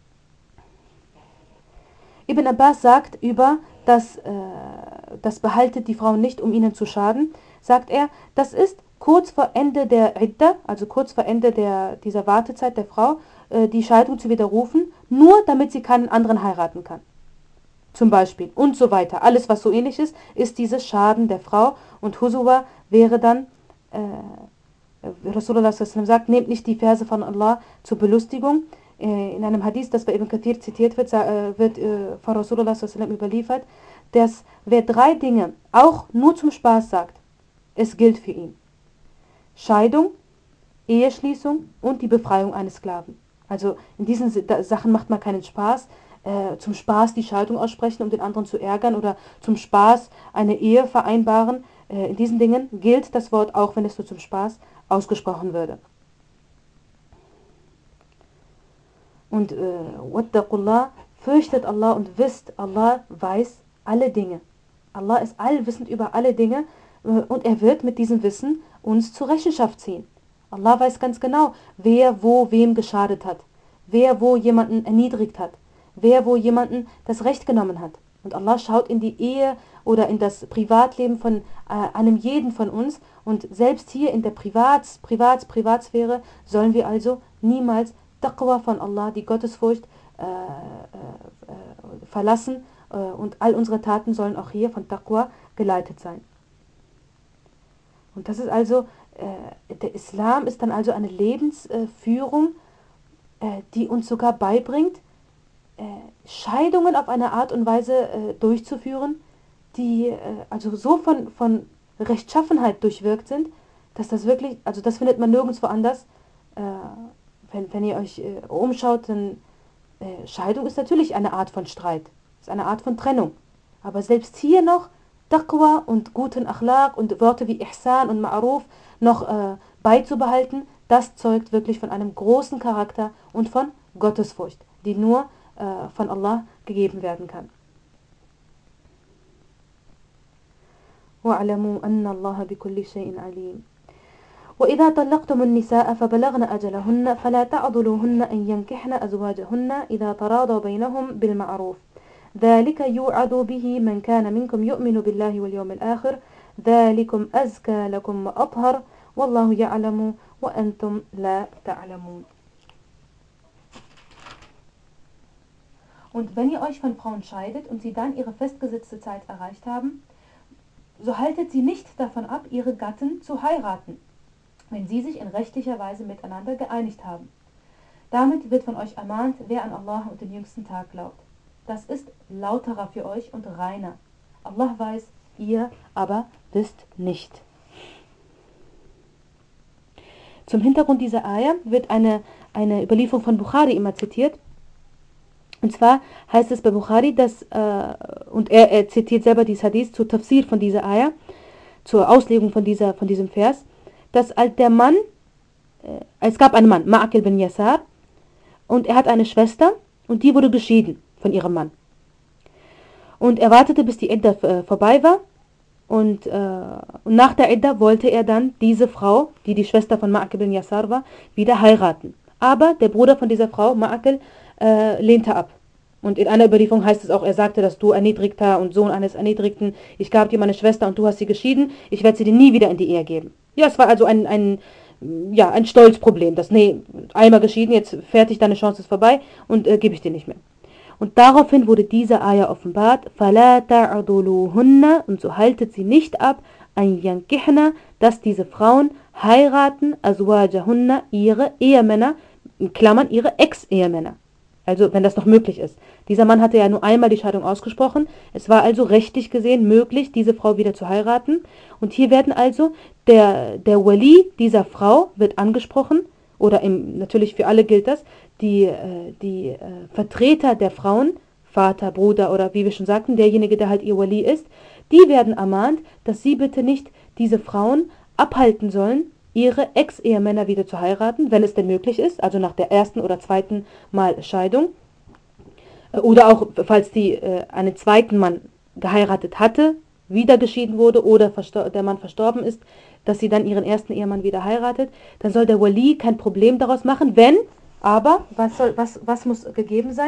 Ibn Abbas sagt über das behaltet die Frauen nicht, um ihnen zu schaden, sagt er, das ist kurz vor Ende der Idda, also kurz vor Ende dieser Wartezeit der Frau, die Scheidung zu widerrufen, nur damit sie keinen anderen heiraten kann. Zum Beispiel und so weiter. Alles, was so ähnlich ist dieses Schaden der Frau. Und Husuwa wäre dann, Rasulullah sagt, nehmt nicht die Verse von Allah zur Belustigung. In einem Hadith, das bei Ibn Kathir zitiert wird, wird von Rasulullah überliefert, dass wer 3 Dinge auch nur zum Spaß sagt, es gilt für ihn. Scheidung, Eheschließung und die Befreiung eines Sklaven. Also in diesen Sachen macht man keinen Spaß. Zum Spaß die Scheidung aussprechen, um den anderen zu ärgern oder zum Spaß eine Ehe vereinbaren. In diesen Dingen gilt das Wort, auch wenn es nur zum Spaß ausgesprochen würde. Und Wattaqullah, fürchtet Allah und wisst, Allah weiß alle Dinge. Allah ist allwissend über alle Dinge und er wird mit diesem Wissen uns zur Rechenschaft ziehen. Allah weiß ganz genau, wer wo wem geschadet hat, wer wo jemanden erniedrigt hat, wer wo jemanden das Recht genommen hat. Und Allah schaut in die Ehe oder in das Privatleben von einem jeden von uns, und selbst hier in der Privatsphäre sollen wir also niemals Taqwa von Allah, die Gottesfurcht, verlassen, und all unsere Taten sollen auch hier von Taqwa geleitet sein. Und das ist also, der Islam ist dann also eine Lebensführung, die uns sogar beibringt, Scheidungen auf eine Art und Weise durchzuführen, die also so von Rechtschaffenheit durchwirkt sind, dass das wirklich, also das findet man nirgendwo anders. Wenn ihr euch umschaut, dann Scheidung ist natürlich eine Art von Streit, ist eine Art von Trennung. Aber selbst hier noch Taqwa und guten Akhlaq und Worte wie Ihsan und Ma'ruf noch beizubehalten, das zeugt wirklich von einem großen Charakter und von Gottesfurcht, die nur von Allah gegeben werden kann. وَاعْلَمُوا أَنَّ اللَّهَ بِكُلِّ شَيْءٍ عَلِيمٌ وإذا طلقتم النساء فبلغن أجلهن فلا تعضلوهن أن ينكحن أزواجهن إذا تراضوا بينهم بالمعروف ذلك يوعظ به من كان منكم يؤمن بالله واليوم الآخر ذلكم أزكى لكم وأطهر والله يعلم وأنتم لا تعلمون. Und wenn ihr euch von Frauen scheidet und sie dann ihre festgesetzte Zeit erreicht haben, so haltet sie nicht davon ab, ihre Gatten zu heiraten, wenn sie sich in rechtlicher Weise miteinander geeinigt haben. Damit wird von euch ermahnt, wer an Allah und den jüngsten Tag glaubt. Das ist lauterer für euch und reiner. Allah weiß, ihr aber wisst nicht. Zum Hintergrund dieser Ayah wird eine Überlieferung von Bukhari immer zitiert. Und zwar heißt es bei Bukhari, dass, und er zitiert selber dieses Hadith zur Tafsir von dieser Ayah, zur Auslegung von diesem Vers, dass als der Mann, es gab einen Mann, Ma'akil bin Yasar, und er hat eine Schwester und die wurde geschieden von ihrem Mann. Und er wartete, bis die Idda vorbei war, und nach der Idda wollte er dann diese Frau, die Schwester von Ma'akil bin Yasar war, wieder heiraten. Aber der Bruder von dieser Frau, Ma'akil, lehnte ab. Und in einer Überlieferung heißt es auch, er sagte, dass du Erniedrigter und Sohn eines Erniedrigten, ich gab dir meine Schwester und du hast sie geschieden, ich werde sie dir nie wieder in die Ehe geben. Ja, es war also ein Stolzproblem, dass, nee, einmal geschieden, jetzt fertig, deine Chance ist vorbei und gebe ich dir nicht mehr. Und daraufhin wurde diese Ayah offenbart, فَلَا تَعْضُلُوهُنَّ, und so haltet sie nicht ab, أَنْ يَنْكِحْنَ, dass diese Frauen heiraten, أَزْوَاجَهُنَّ, ihre Ehemänner, in Klammern ihre Ex-Ehemänner. Also wenn das noch möglich ist. Dieser Mann hatte ja nur einmal die Scheidung ausgesprochen. Es war also rechtlich gesehen möglich, diese Frau wieder zu heiraten. Und hier werden also der Wali dieser Frau wird angesprochen, oder natürlich für alle gilt das, die Vertreter der Frauen, Vater, Bruder oder wie wir schon sagten, derjenige, der halt ihr Wali ist, die werden ermahnt, dass sie bitte nicht diese Frauen abhalten sollen, ihre Ex-Ehemänner wieder zu heiraten, wenn es denn möglich ist, also nach der ersten oder zweiten Mal Scheidung. Oder auch, falls die einen zweiten Mann geheiratet hatte, wieder geschieden wurde oder der Mann verstorben ist, dass sie dann ihren ersten Ehemann wieder heiratet, dann soll der Wali kein Problem daraus machen, aber, was muss gegeben sein?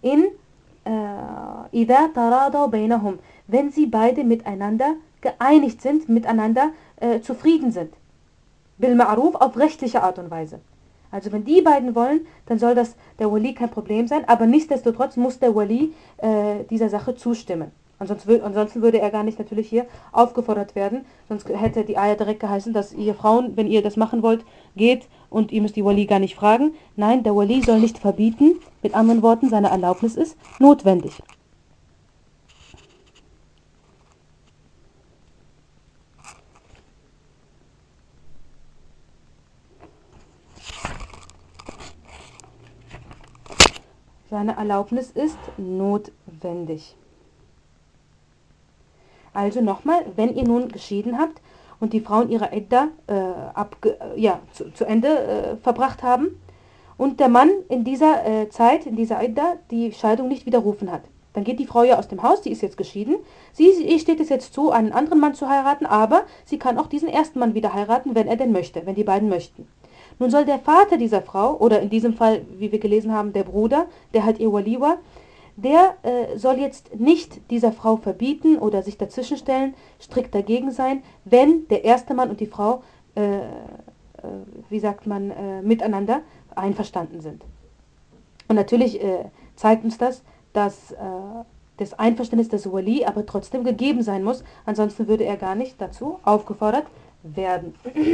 إِذَا تَرَاضَوْا بَيْنَهُمْ, wenn sie beide miteinander geeinigt sind, miteinander zufrieden sind. Bil Ma'ruf, auf rechtliche Art und Weise. Also wenn die beiden wollen, dann soll das der Wali kein Problem sein, aber nichtsdestotrotz muss der Wali dieser Sache zustimmen. Ansonsten würde er gar nicht natürlich hier aufgefordert werden, sonst hätte die Ayah direkt geheißen, dass ihr Frauen, wenn ihr das machen wollt, geht und ihr müsst die Wali gar nicht fragen. Nein, der Wali soll nicht verbieten, mit anderen Worten, seine Erlaubnis ist notwendig. Seine Erlaubnis ist notwendig. Also nochmal, wenn ihr nun geschieden habt und die Frauen ihre Idda zu Ende verbracht haben und der Mann in dieser Zeit, in dieser Idda, die Scheidung nicht widerrufen hat, Dann geht die Frau ja aus dem Haus, die ist jetzt geschieden. Ihr steht es jetzt zu, einen anderen Mann zu heiraten, aber sie kann auch diesen ersten Mann wieder heiraten, wenn er denn möchte, wenn die beiden möchten. Nun soll der Vater dieser Frau, oder in diesem Fall, wie wir gelesen haben, der Bruder, der halt ihr Wali war, der soll jetzt nicht dieser Frau verbieten oder sich dazwischenstellen, strikt dagegen sein, wenn der erste Mann und die Frau, wie sagt man, miteinander einverstanden sind. Und natürlich zeigt uns das, dass das Einverständnis des Wali aber trotzdem gegeben sein muss, ansonsten würde er gar nicht dazu aufgefordert werden.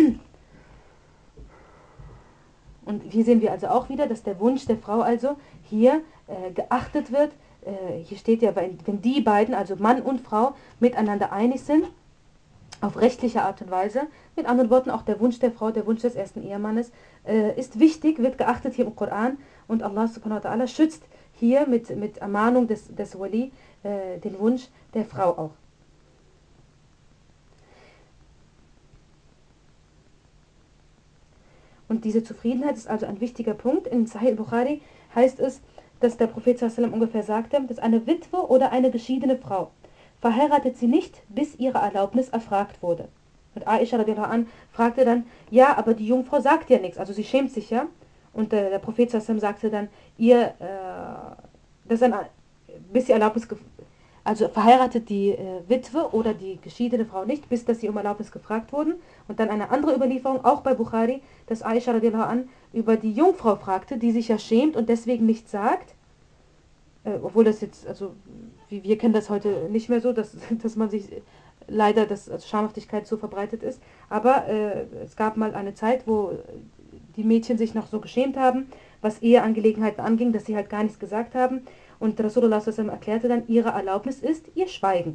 Und hier sehen wir also auch wieder, dass der Wunsch der Frau also hier geachtet wird. Hier steht ja, wenn die beiden, also Mann und Frau, miteinander einig sind, auf rechtliche Art und Weise, mit anderen Worten auch der Wunsch der Frau, der Wunsch des ersten Ehemannes, ist wichtig, wird geachtet hier im Koran und Allah subhanahu wa ta'ala schützt hier mit Ermahnung des Wali den Wunsch der Frau auch. Und diese Zufriedenheit ist also ein wichtiger Punkt. In Sahih Bukhari heißt es, dass der Prophet sallallahu alaihi wasallam ungefähr sagte, dass eine Witwe oder eine geschiedene Frau verheiratet sie nicht, bis ihre Erlaubnis erfragt wurde. Und Aisha radiallahu an fragte dann, ja, aber die Jungfrau sagt ja nichts, also sie schämt sich ja. Und der Prophet sallallahu alaihi wasallam sagte dann, das ist bis die Erlaubnis, also verheiratet die Witwe oder die geschiedene Frau nicht, bis dass sie um Erlaubnis gefragt wurden. Und dann eine andere Überlieferung, auch bei Bukhari, dass Aisha radiallahu an über die Jungfrau fragte, die sich ja schämt und deswegen nichts sagt. Obwohl das jetzt, also wir kennen das heute nicht mehr so, dass man sich leider, dass also Schamhaftigkeit so verbreitet ist. Aber es gab mal eine Zeit, wo die Mädchen sich noch so geschämt haben, was Eheangelegenheiten anging, dass sie halt gar nichts gesagt haben. Und Rasulullah sallallahu alaihi wasallam erklärte dann, ihre Erlaubnis ist ihr Schweigen.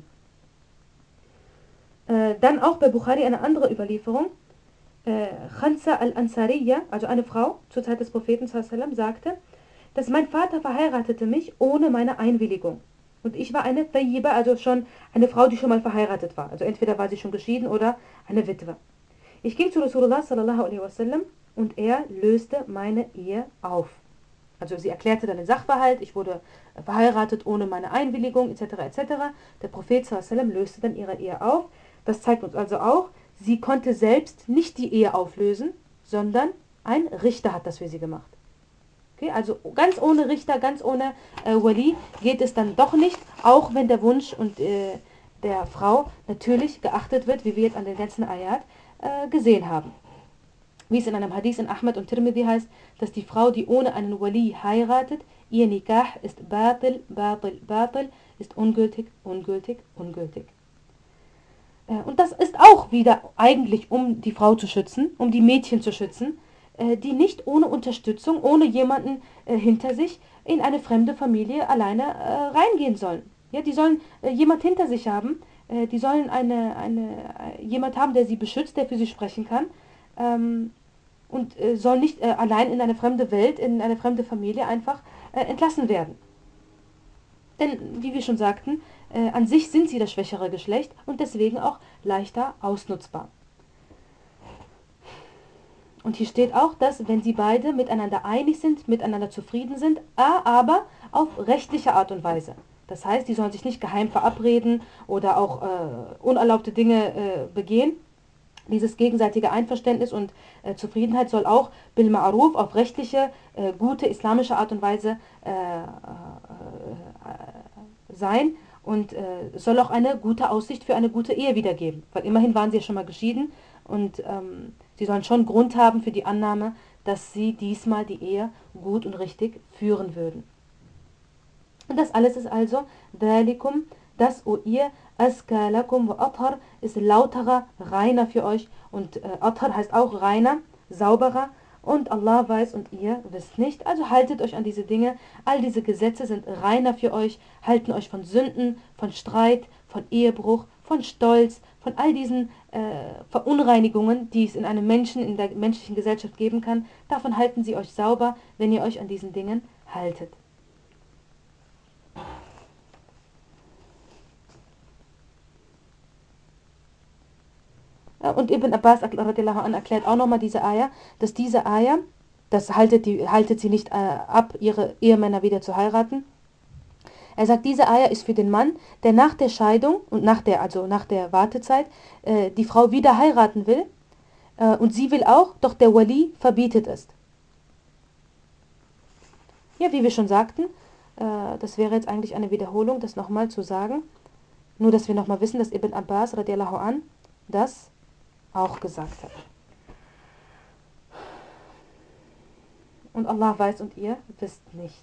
Dann auch bei Bukhari eine andere Überlieferung. Khansa al-Ansariya, also eine Frau zur Zeit des Propheten sallallahu alaihi wasallam, sagte, dass mein Vater verheiratete mich ohne meine Einwilligung. Und ich war eine Tayyiba, also schon eine Frau, die schon mal verheiratet war. Also entweder war sie schon geschieden oder eine Witwe. Ich ging zu Rasulullah sallallahu alaihi wasallam und er löste meine Ehe auf. Also sie erklärte dann den Sachverhalt, ich wurde verheiratet ohne meine Einwilligung etc. etc. Der Prophet sallallahu alaihi wasallam löste dann ihre Ehe auf. Das zeigt uns also auch, sie konnte selbst nicht die Ehe auflösen, sondern ein Richter hat das für sie gemacht. Okay, also ganz ohne Richter, ganz ohne Wali geht es dann doch nicht, auch wenn der Wunsch und der Frau natürlich geachtet wird, wie wir jetzt an den ganzen Ayat gesehen haben. Wie es in einem Hadith in Ahmad und Tirmidhi heißt, dass die Frau, die ohne einen Wali heiratet, ihr Nikah ist batil, batil, batil, ist ungültig, ungültig, ungültig. Und das ist auch wieder eigentlich, um die Frau zu schützen, um die Mädchen zu schützen, die nicht ohne Unterstützung, ohne jemanden hinter sich in eine fremde Familie alleine reingehen sollen. Ja, die sollen jemand hinter sich haben, die sollen jemand haben, der sie beschützt, der für sie sprechen kann. Und soll nicht allein in eine fremde Welt, in eine fremde Familie einfach entlassen werden. Denn, wie wir schon sagten, an sich sind sie das schwächere Geschlecht und deswegen auch leichter ausnutzbar. Und hier steht auch, dass wenn sie beide miteinander einig sind, miteinander zufrieden sind, aber auf rechtliche Art und Weise. Das heißt, die sollen sich nicht geheim verabreden oder auch unerlaubte Dinge begehen. Dieses gegenseitige Einverständnis und Zufriedenheit soll auch bil Ma'ruf auf rechtliche, gute islamische Art und Weise sein und es soll auch eine gute Aussicht für eine gute Ehe wiedergeben. Weil immerhin waren sie ja schon mal geschieden und sie sollen schon Grund haben für die Annahme, dass sie diesmal die Ehe gut und richtig führen würden. Und das alles ist also Dalikum, das, o ihr, Azka lakum wa athar, ist lauterer, reiner für euch. Und athar heißt auch reiner, sauberer. Und Allah weiß und ihr wisst nicht. Also haltet euch an diese Dinge. All diese Gesetze sind reiner für euch, halten euch von Sünden, von Streit, von Ehebruch, von Stolz, von all diesen Verunreinigungen, die es in einem Menschen, in der menschlichen Gesellschaft geben kann. Davon halten sie euch sauber, wenn ihr euch an diesen Dingen haltet. Und Ibn Abbas erklärt auch nochmal diese Ayah, dass diese Ayah, das haltet sie nicht ab, ihre Ehemänner wieder zu heiraten. Er sagt, diese Eier ist für den Mann, der nach der Scheidung und nach der Wartezeit die Frau wieder heiraten will und sie will auch, doch der Wali verbietet es. Ja, wie wir schon sagten, das wäre jetzt eigentlich eine Wiederholung, das nochmal zu sagen. Nur, dass wir nochmal wissen, dass Ibn Abbas radiallahu an das auch gesagt hat. Und Allah weiß und ihr wisst nicht.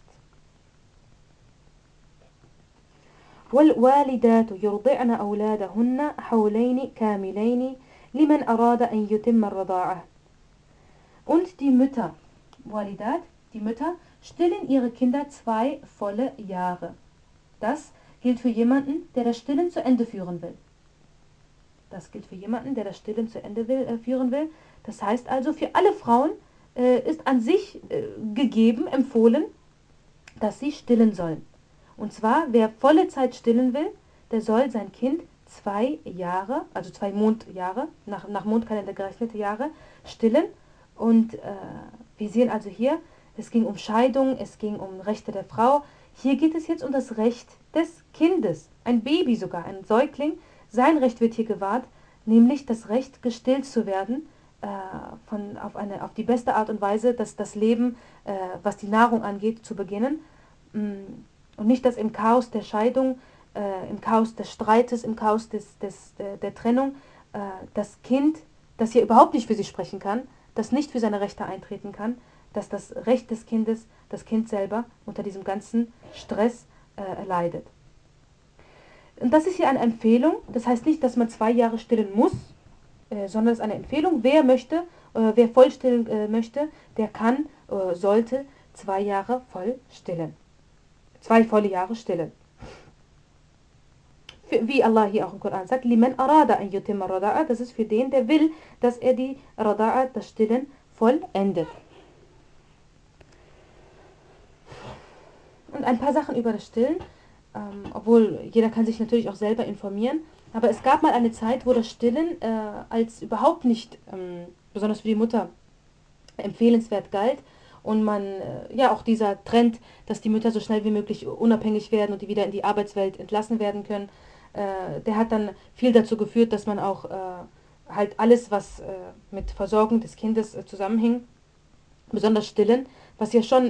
والوالدات يرضعن أولادهن حولين كاملين لمن أراد أن يتم الرضاعة. Und die Mütter, Walidat, die Mütter, stillen ihre Kinder 2 volle Jahre. Das gilt für jemanden, der das Stillen zu Ende führen will. Das gilt für jemanden, der das Stillen zu Ende führen will. Das heißt also, für alle Frauen ist an sich gegeben, empfohlen, dass sie stillen sollen. Und zwar, wer volle Zeit stillen will, der soll sein Kind 2 Jahre, also 2 Mondjahre, nach Mondkalender gerechnete Jahre, stillen. Und wir sehen also hier, es ging um Scheidung, es ging um Rechte der Frau. Hier geht es jetzt um das Recht des Kindes, ein Baby sogar, ein Säugling. Sein Recht wird hier gewahrt, nämlich das Recht, gestillt zu werden, auf die beste Art und Weise, das Leben, was die Nahrung angeht, zu beginnen. Und nicht, dass im Chaos der Scheidung, im Chaos des Streites, im Chaos der Trennung, das Kind, das hier überhaupt nicht für sie sprechen kann, das nicht für seine Rechte eintreten kann, dass das Recht des Kindes, das Kind selber, unter diesem ganzen Stress leidet. Und das ist hier eine Empfehlung, das heißt nicht, dass man 2 Jahre stillen muss, sondern es ist eine Empfehlung. Wer voll stillen möchte, der kann, sollte 2 Jahre voll stillen. 2 volle Jahre stillen. Wie Allah hier auch im Koran sagt, liman arada an yutimma rada'a, das ist für den, der will, dass er die Rada'a, das Stillen, vollendet. Und ein paar Sachen über das Stillen, obwohl jeder kann sich natürlich auch selber informieren, aber es gab mal eine Zeit, wo das Stillen als überhaupt nicht, besonders für die Mutter, empfehlenswert galt und man, ja auch dieser Trend, dass die Mütter so schnell wie möglich unabhängig werden und die wieder in die Arbeitswelt entlassen werden können, der hat dann viel dazu geführt, dass man auch halt alles, was mit Versorgung des Kindes zusammenhing, besonders Stillen, was ja schon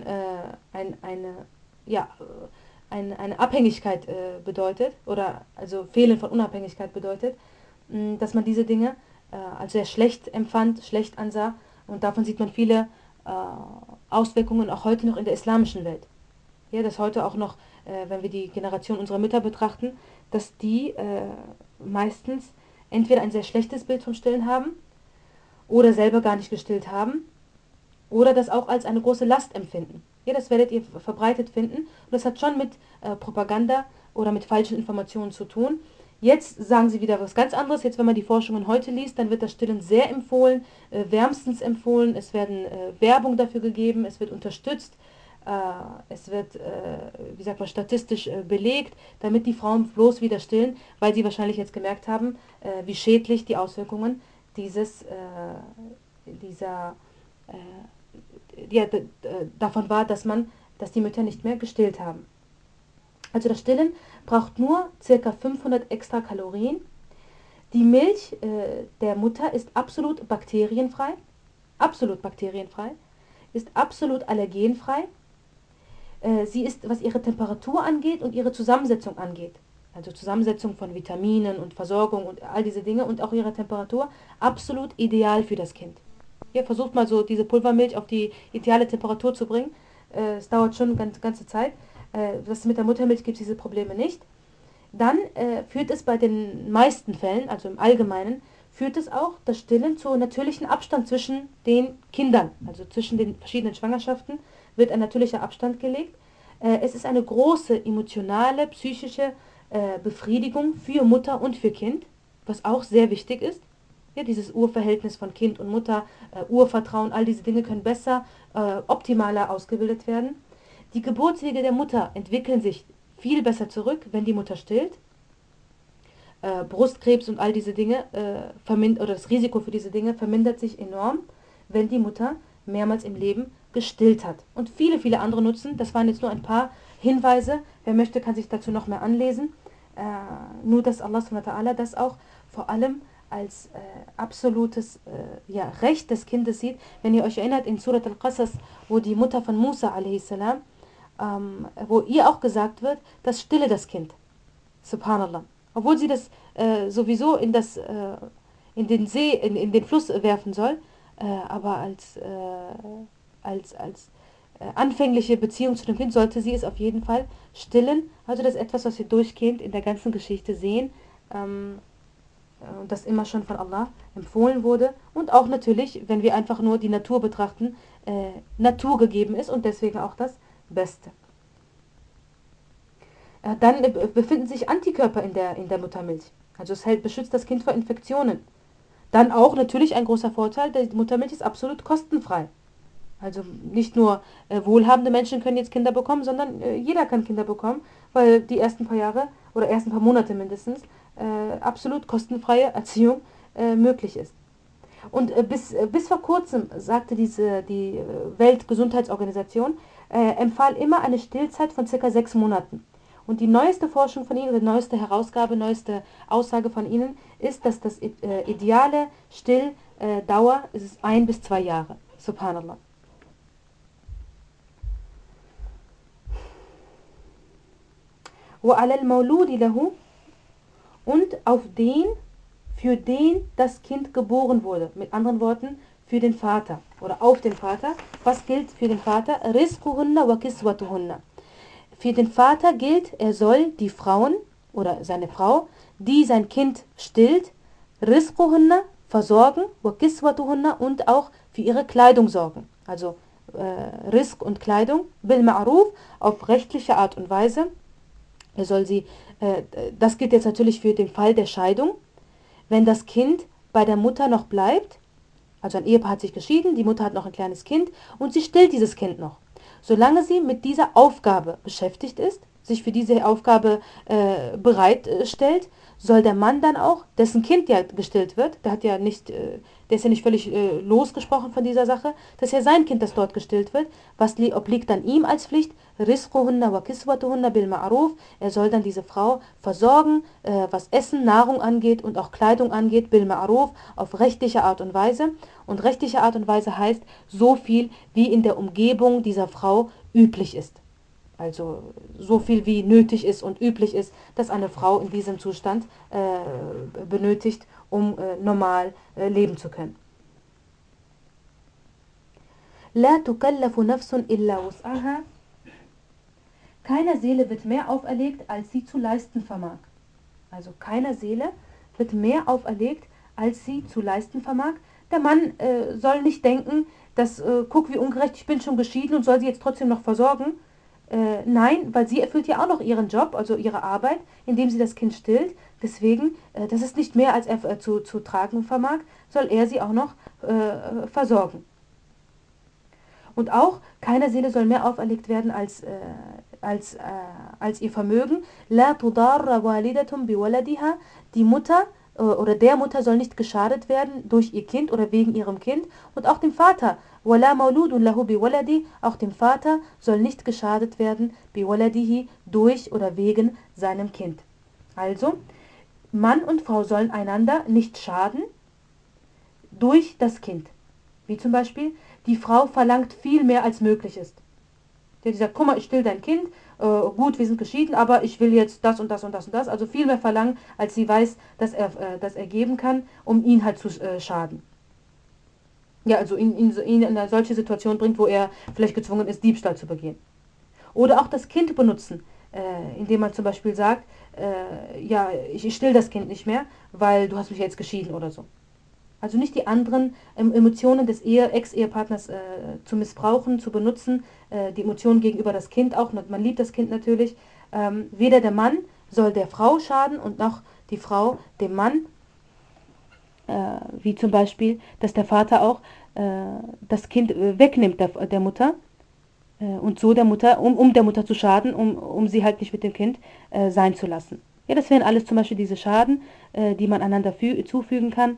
eine Abhängigkeit bedeutet, oder also Fehlen von Unabhängigkeit bedeutet, dass man diese Dinge als sehr schlecht empfand, schlecht ansah, und davon sieht man viele Auswirkungen auch heute noch in der islamischen Welt. Ja, dass heute auch noch, wenn wir die Generation unserer Mütter betrachten, dass die meistens entweder ein sehr schlechtes Bild vom Stillen haben oder selber gar nicht gestillt haben oder das auch als eine große Last empfinden. Ja, das werdet ihr verbreitet finden und das hat schon mit Propaganda oder mit falschen Informationen zu tun. Jetzt sagen sie wieder was ganz anderes. Jetzt, wenn man die Forschungen heute liest, dann wird das Stillen sehr empfohlen, wärmstens empfohlen. Es werden Werbung dafür gegeben, es wird unterstützt, es wird, wie sagt man, statistisch belegt, damit die Frauen bloß wieder stillen, weil sie wahrscheinlich jetzt gemerkt haben, wie schädlich die Auswirkungen davon war, dass die Mütter nicht mehr gestillt haben. Also das Stillen braucht nur ca. 500 extra Kalorien. Die Milch der Mutter ist absolut bakterienfrei, ist absolut allergenfrei. Sie ist, was ihre Temperatur angeht und ihre Zusammensetzung angeht, also Zusammensetzung von Vitaminen und Versorgung und all diese Dinge und auch ihre Temperatur, absolut ideal für das Kind. Ihr versucht mal so diese Pulvermilch auf die ideale Temperatur zu bringen. Es dauert schon eine ganze Zeit. Mit der Muttermilch gibt es diese Probleme nicht. Dann führt es bei den meisten Fällen, also im Allgemeinen, führt es auch das Stillen zu natürlichen Abstand zwischen den Kindern. Also zwischen den verschiedenen Schwangerschaften wird ein natürlicher Abstand gelegt. Es ist eine große emotionale, psychische Befriedigung für Mutter und für Kind, was auch sehr wichtig ist. Ja, dieses Urverhältnis von Kind und Mutter, Urvertrauen, all diese Dinge können besser, optimaler ausgebildet werden. Die Geburtswege der Mutter entwickeln sich viel besser zurück, wenn die Mutter stillt. Brustkrebs und all diese Dinge, oder das Risiko für diese Dinge vermindert sich enorm, wenn die Mutter mehrmals im Leben gestillt hat. Und viele, viele andere Nutzen, das waren jetzt nur ein paar Hinweise. Wer möchte, kann sich dazu noch mehr anlesen. Nur, dass Allah subhanahu wa ta'ala das auch vor allem als absolutes Recht des Kindes sieht. Wenn ihr euch erinnert, in Surat al-Qasas, wo die Mutter von Musa a.s., wo ihr auch gesagt wird, dass stille das Kind. Subhanallah. Obwohl sie das sowieso in den See, in den Fluss werfen soll, aber als anfängliche Beziehung zu dem Kind sollte sie es auf jeden Fall stillen. Also das ist etwas, was wir durchgehend in der ganzen Geschichte sehen, und das immer schon von Allah empfohlen wurde. Und auch natürlich, wenn wir einfach nur die Natur betrachten, Natur gegeben ist und deswegen auch das Beste. Dann befinden sich Antikörper in der Muttermilch. Also es beschützt das Kind vor Infektionen. Dann auch natürlich ein großer Vorteil, die Muttermilch ist absolut kostenfrei. Also nicht nur wohlhabende Menschen können jetzt Kinder bekommen, sondern jeder kann Kinder bekommen, weil die ersten paar Jahre oder ersten paar Monate mindestens absolut kostenfreie Erziehung möglich ist. Und bis vor kurzem sagte die Weltgesundheitsorganisation, empfahl immer eine Stillzeit von circa 6 Monaten. Und die neueste Forschung von ihnen, oder neueste Herausgabe, neueste Aussage von ihnen ist, dass das ideale Stilldauer ist 1 bis 2 Jahre. Subhanallah. وعلى المولود له und auf den, für den das Kind geboren wurde. Mit anderen Worten, für den Vater oder auf den Vater. Was gilt für den Vater? Rizquhunna wa kiswatuhunna. Für den Vater gilt, er soll die Frauen oder seine Frau, die sein Kind stillt, Rizquhunna versorgen, wa kiswatuhunna und auch für ihre Kleidung sorgen. Also Rizq und Kleidung, bil ma'ruf, auf rechtliche Art und Weise. Er soll sie, das gilt jetzt natürlich für den Fall der Scheidung. Wenn das Kind bei der Mutter noch bleibt, also ein Ehepaar hat sich geschieden, die Mutter hat noch ein kleines Kind und sie stillt dieses Kind noch. Solange sie mit dieser Aufgabe beschäftigt ist, sich für diese Aufgabe bereitstellt, soll der Mann dann auch, dessen Kind ja gestillt wird, der ist ja nicht völlig losgesprochen von dieser Sache, dass ja sein Kind, das dort gestillt wird, was obliegt dann ihm als Pflicht? Rizquhunna wa kiswatuhunna bil ma'ruf. Er soll dann diese Frau versorgen, was Essen, Nahrung angeht und auch Kleidung angeht, bil ma'ruf, auf rechtliche Art und Weise. Und rechtliche Art und Weise heißt so viel, wie in der Umgebung dieser Frau üblich ist. Also so viel wie nötig ist und üblich ist, dass eine Frau in diesem Zustand benötigt, um normal leben zu können. لا تكلف نفس إلا وسعها. Keiner Seele wird mehr auferlegt, als sie zu leisten vermag. Also keiner Seele wird mehr auferlegt, als sie zu leisten vermag. Der Mann soll nicht denken, dass, guck wie ungerecht, ich bin schon geschieden und soll sie jetzt trotzdem noch versorgen. Nein, weil sie erfüllt ja auch noch ihren Job, also ihre Arbeit, indem sie das Kind stillt. Deswegen, das ist nicht mehr, als er zu tragen vermag, soll er sie auch noch versorgen. Und auch, keiner Seele soll mehr auferlegt werden als ihr Vermögen. La tudarra walidatun biwaladiha. Die Mutter oder der Mutter soll nicht geschadet werden durch ihr Kind oder wegen ihrem Kind. Und auch dem Vater. Wala mauludun lahu biwaladi. Auch dem Vater soll nicht geschadet werden biwaladihi durch oder wegen seinem Kind. Also, Mann und Frau sollen einander nicht schaden durch das Kind. Wie zum Beispiel, die Frau verlangt viel mehr als möglich ist. Die sagt, guck mal, ich still dein Kind, gut, wir sind geschieden, aber ich will jetzt das und das und das und das. Also viel mehr verlangen, als sie weiß, dass er geben kann, um ihn halt zu schaden. Ja, also ihn in eine solche Situation bringt, wo er vielleicht gezwungen ist, Diebstahl zu begehen. Oder auch das Kind benutzen, indem man zum Beispiel sagt, ja, ich still das Kind nicht mehr, weil du hast mich jetzt geschieden oder so. Also nicht die anderen Emotionen des Ex-Ehepartners zu missbrauchen, zu benutzen, die Emotionen gegenüber das Kind auch, man liebt das Kind natürlich. Weder der Mann soll der Frau schaden und noch die Frau dem Mann, wie zum Beispiel, dass der Vater auch das Kind wegnimmt der Mutter und so der Mutter, um der Mutter zu schaden, um sie halt nicht mit dem Kind sein zu lassen. Ja, das wären alles zum Beispiel diese Schaden, die man einander zufügen kann.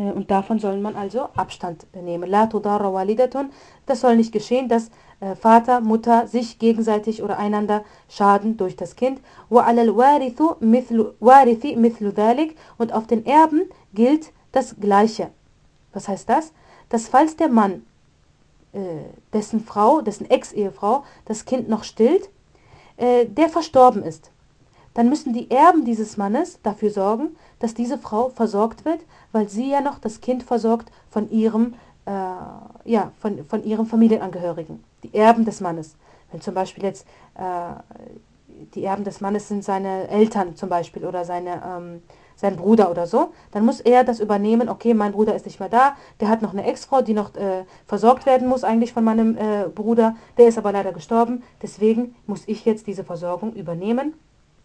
Und davon soll man also Abstand nehmen. La tudarra walidatun. Das soll nicht geschehen, dass Vater, Mutter sich gegenseitig oder einander schaden durch das Kind. وعلى الوارث مثل ذلك. Und auf den Erben gilt das Gleiche. Was heißt das? Dass falls der Mann dessen Frau, dessen Ex-Ehefrau das Kind noch stillt, der verstorben ist, dann müssen die Erben dieses Mannes dafür sorgen, dass diese Frau versorgt wird, weil sie ja noch das Kind versorgt von ihrem, von ihrem Familienangehörigen, die Erben des Mannes. Wenn zum Beispiel jetzt die Erben des Mannes sind seine Eltern zum Beispiel oder sein Bruder oder so, dann muss er das übernehmen, okay, mein Bruder ist nicht mehr da, der hat noch eine Ex-Frau, die noch versorgt werden muss eigentlich von meinem Bruder, der ist aber leider gestorben, deswegen muss ich jetzt diese Versorgung übernehmen.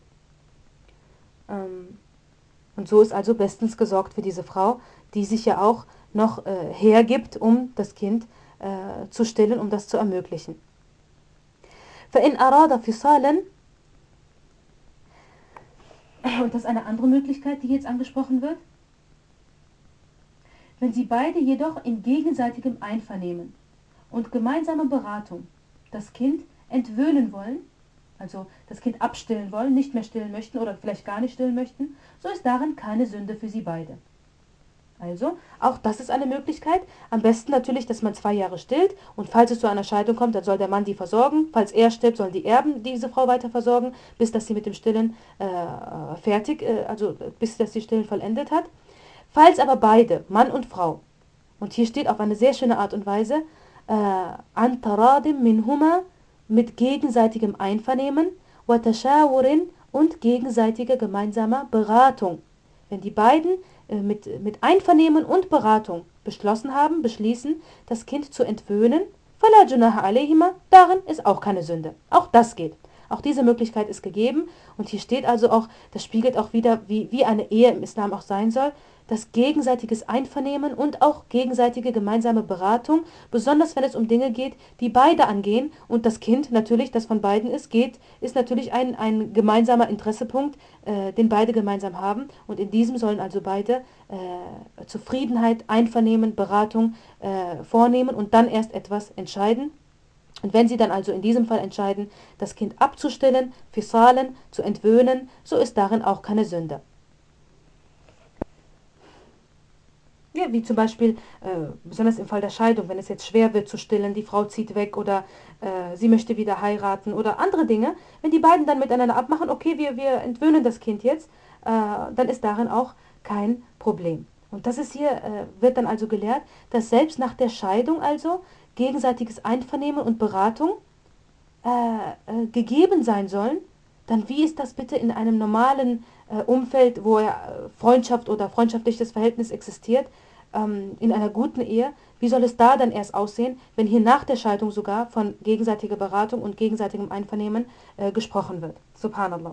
Und so ist also bestens gesorgt für diese Frau, die sich ja auch noch hergibt, um das Kind zu stillen, um das zu ermöglichen. فإن أراد فصالا. Und das ist eine andere Möglichkeit, die jetzt angesprochen wird. Wenn sie beide jedoch in gegenseitigem Einvernehmen und gemeinsamer Beratung das Kind entwöhnen wollen, also das Kind abstillen wollen, nicht mehr stillen möchten oder vielleicht gar nicht stillen möchten, so ist darin keine Sünde für sie beide. Also, auch das ist eine Möglichkeit. Am besten natürlich, dass man 2 Jahre stillt und falls es zu einer Scheidung kommt, dann soll der Mann die versorgen. Falls er stirbt, sollen die Erben diese Frau weiter versorgen, bis dass sie mit dem Stillen bis dass sie Stillen vollendet hat. Falls aber beide, Mann und Frau, und hier steht auf eine sehr schöne Art und Weise, an taradim minhuma, mit gegenseitigem Einvernehmen, wa tashawurin, und gegenseitiger gemeinsamer Beratung. Wenn die beiden mit Einvernehmen und Beratung beschließen, das Kind zu entwöhnen, fala junaha alayhima, darin ist auch keine Sünde. Auch das geht. Auch diese Möglichkeit ist gegeben. Und hier steht also auch, das spiegelt auch wieder, wie eine Ehe im Islam auch sein soll, das gegenseitiges Einvernehmen und auch gegenseitige gemeinsame Beratung, besonders wenn es um Dinge geht, die beide angehen und das Kind natürlich, das von beiden ist natürlich ein gemeinsamer Interessepunkt, den beide gemeinsam haben und in diesem sollen also beide Zufriedenheit, Einvernehmen, Beratung vornehmen und dann erst etwas entscheiden. Und wenn sie dann also in diesem Fall entscheiden, das Kind abzustillen, fisalen, zu entwöhnen, so ist darin auch keine Sünde. Ja, wie zum Beispiel, besonders im Fall der Scheidung, wenn es jetzt schwer wird zu stillen, die Frau zieht weg oder sie möchte wieder heiraten oder andere Dinge, wenn die beiden dann miteinander abmachen, okay, wir entwöhnen das Kind jetzt, dann ist darin auch kein Problem. Und das ist hier, wird dann also gelehrt, dass selbst nach der Scheidung also gegenseitiges Einvernehmen und Beratung gegeben sein sollen, dann wie ist das bitte in einem normalen Umfeld, wo Freundschaft oder freundschaftliches Verhältnis existiert, in einer guten Ehe, wie soll es da dann erst aussehen, wenn hier nach der Scheidung sogar von gegenseitiger Beratung und gegenseitigem Einvernehmen gesprochen wird? Subhanallah.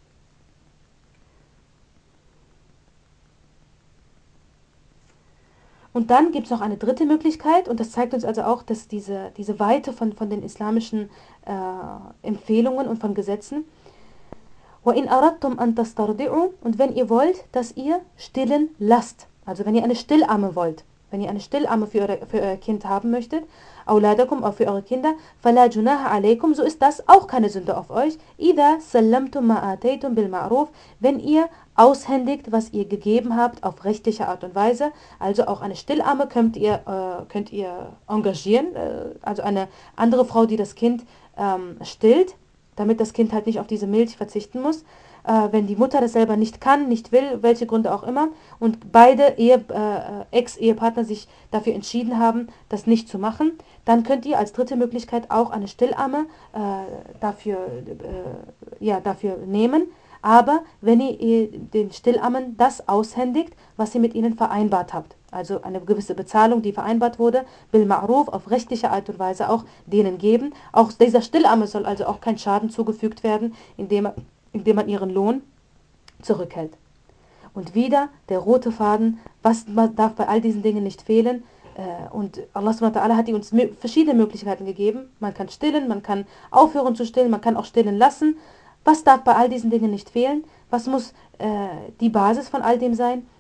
Und dann gibt es noch eine dritte Möglichkeit und das zeigt uns also auch, dass diese Weite von den islamischen Empfehlungen und von Gesetzen. وَإِنْ أَرَدْتُمْ أَنْ تَسْتَرْضِعُوا, und wenn ihr wollt, dass ihr stillen lasst, also wenn ihr eine Stillamme wollt, wenn ihr eine Stillamme für euer Kind haben möchtet, أولادكم, auch für eure Kinder, فَلَا جُنَاهَ عَلَيْكُمْ, so ist das auch keine Sünde auf euch, إِذَا سَلَّمْتُمْ مَا آتَيْتُمْ بِالْمَعْرُوفِ, wenn ihr aushändigt, was ihr gegeben habt, auf rechtliche Art und Weise. Also auch eine Stillamme könnt ihr engagieren, also eine andere Frau, die das Kind stillt, damit das Kind halt nicht auf diese Milch verzichten muss. Wenn die Mutter das selber nicht kann, nicht will, welche Gründe auch immer, und beide Ex-Ehepartner sich dafür entschieden haben, das nicht zu machen, dann könnt ihr als dritte Möglichkeit auch eine Stillamme dafür nehmen. Aber wenn ihr den Stillammen das aushändigt, was ihr mit ihnen vereinbart habt, also eine gewisse Bezahlung, die vereinbart wurde, bil ma'ruf, auf rechtliche Art und Weise auch denen geben. Auch dieser Stillamme soll also auch kein Schaden zugefügt werden, indem man ihren Lohn zurückhält. Und wieder der rote Faden, was darf bei all diesen Dingen nicht fehlen? Und Allah subhanahu wa ta'ala hat uns verschiedene Möglichkeiten gegeben. Man kann stillen, man kann aufhören zu stillen, man kann auch stillen lassen. Was darf bei all diesen Dingen nicht fehlen? Was muss die Basis von all dem sein?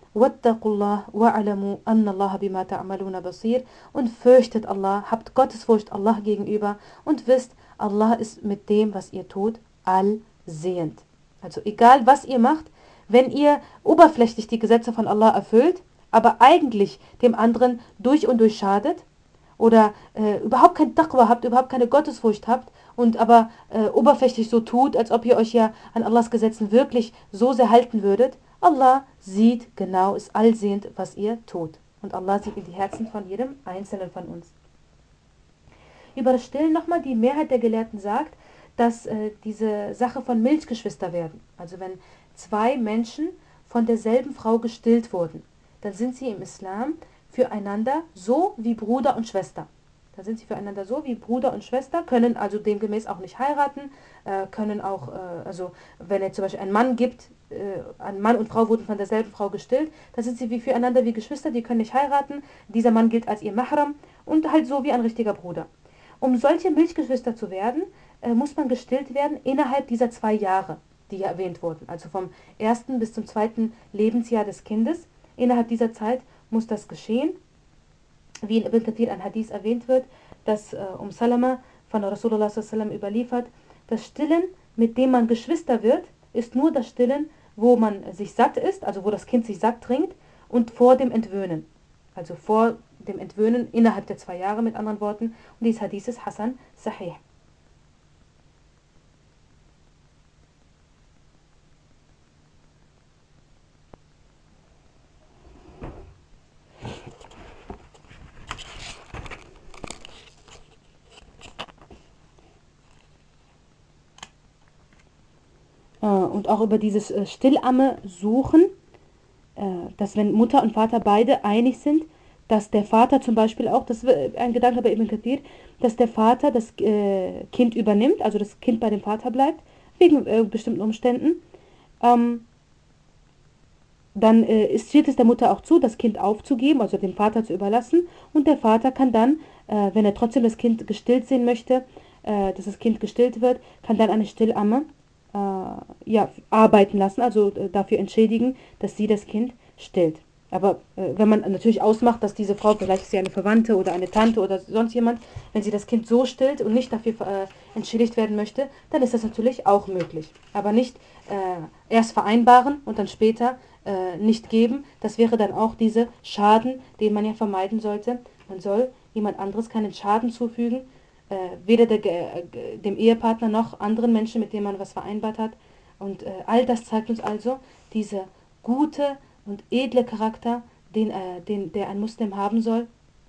Wattaqullah wa'alamu anna Allah bima ta'maluna basir. Und fürchtet Allah, habt Gottesfurcht Allah gegenüber und wisst, Allah ist mit dem, was ihr tut, allsehend. Also egal, was ihr macht, wenn ihr oberflächlich die Gesetze von Allah erfüllt, aber eigentlich dem anderen durch und durch schadet, oder überhaupt kein Taqwa habt, überhaupt keine Gottesfurcht habt und aber oberflächlich so tut, als ob ihr euch ja an Allahs Gesetzen wirklich so sehr halten würdet, Allah sieht genau, ist allsehend, was ihr tut. Und Allah sieht in die Herzen von jedem Einzelnen von uns. Über das Stillen nochmal, die Mehrheit der Gelehrten sagt, dass diese Sache von Milchgeschwister werden. Also wenn zwei Menschen von derselben Frau gestillt wurden, dann sind sie im Islam füreinander so wie Bruder und Schwester. Da sind sie füreinander so wie Bruder und Schwester, können also demgemäß auch nicht heiraten, können auch, also wenn es zum Beispiel einen Mann gibt, ein Mann und Frau wurden von derselben Frau gestillt, dann sind sie wie füreinander wie Geschwister, die können nicht heiraten, dieser Mann gilt als ihr Mahram und halt so wie ein richtiger Bruder. Um solche Milchgeschwister zu werden, muss man gestillt werden innerhalb dieser 2 Jahre, die hier erwähnt wurden, also vom 1. bis zum 2. Lebensjahr des Kindes. Innerhalb dieser Zeit muss das geschehen, wie in Ibn Kathir ein Hadith erwähnt wird, dass Salama von Rasulullah sallam überliefert, das Stillen, mit dem man Geschwister wird, ist nur das Stillen, wo man sich satt ist, also wo das Kind sich satt trinkt, und vor dem Entwöhnen. Also vor dem Entwöhnen innerhalb der 2 Jahre, mit anderen Worten. Und dieses Hadith ist Hasan Sahih. Und auch über dieses Stillamme suchen, dass wenn Mutter und Vater beide einig sind, dass der Vater zum Beispiel auch, das ist ein Gedanke bei Ibn Kathir, dass der Vater das Kind übernimmt, also das Kind bei dem Vater bleibt, wegen bestimmten Umständen, dann steht es der Mutter auch zu, das Kind aufzugeben, also dem Vater zu überlassen, und der Vater kann dann, wenn er trotzdem das Kind gestillt sehen möchte, dass das Kind gestillt wird, kann dann eine Stillamme ja, arbeiten lassen, also dafür entschädigen, dass sie das Kind stillt. Aber wenn man natürlich ausmacht, dass diese Frau, vielleicht ist sie eine Verwandte oder eine Tante oder sonst jemand, wenn sie das Kind so stillt und nicht dafür entschädigt werden möchte, dann ist das natürlich auch möglich. Aber nicht erst vereinbaren und dann später nicht geben. Das wäre dann auch dieser Schaden, den man ja vermeiden sollte. Man soll jemand anderes keinen Schaden zufügen, weder dem Ehepartner noch anderen Menschen, mit denen man was vereinbart hat. Und all das zeigt uns also diese gute und edle Charakter, der ein Muslim haben soll,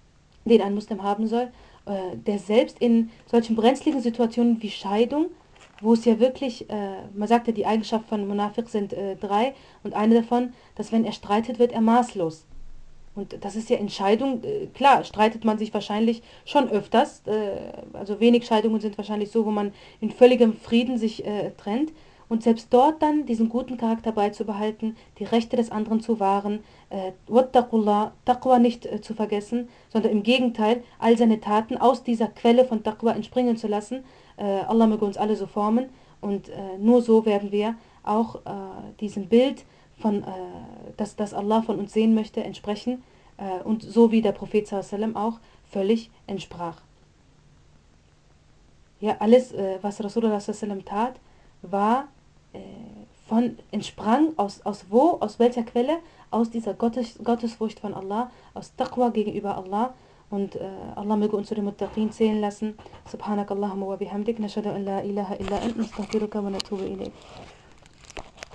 der selbst in solchen brenzligen Situationen wie Scheidung, wo es ja wirklich, man sagt ja, die Eigenschaften von Munafiq sind 3 und eine davon, dass wenn er streitet, wird er maßlos. Und das ist ja Entscheidung, klar, streitet man sich wahrscheinlich schon öfters, also wenig Scheidungen sind wahrscheinlich so, wo man in völligem Frieden sich trennt. Und selbst dort dann diesen guten Charakter beizubehalten, die Rechte des anderen zu wahren, Wattaqullah, Taqwa nicht zu vergessen, sondern im Gegenteil, all seine Taten aus dieser Quelle von Taqwa entspringen zu lassen. Allah möge uns alle so formen und nur so werden wir auch diesem Bild von, dass Allah von uns sehen möchte, entsprechen und so wie der Prophet sallam auch völlig entsprach. Ja, alles, was Rasulullah sallam tat, war entsprang aus welcher Quelle? Aus dieser Gottesfurcht von Allah, aus Taqwa gegenüber Allah. Und Allah möge uns zu den Muttaqin zählen lassen. Subhanakallahumma wa bihamdik, nashhadu an la ilaha illa ant, nastaghfiruka wa natubu ilayk.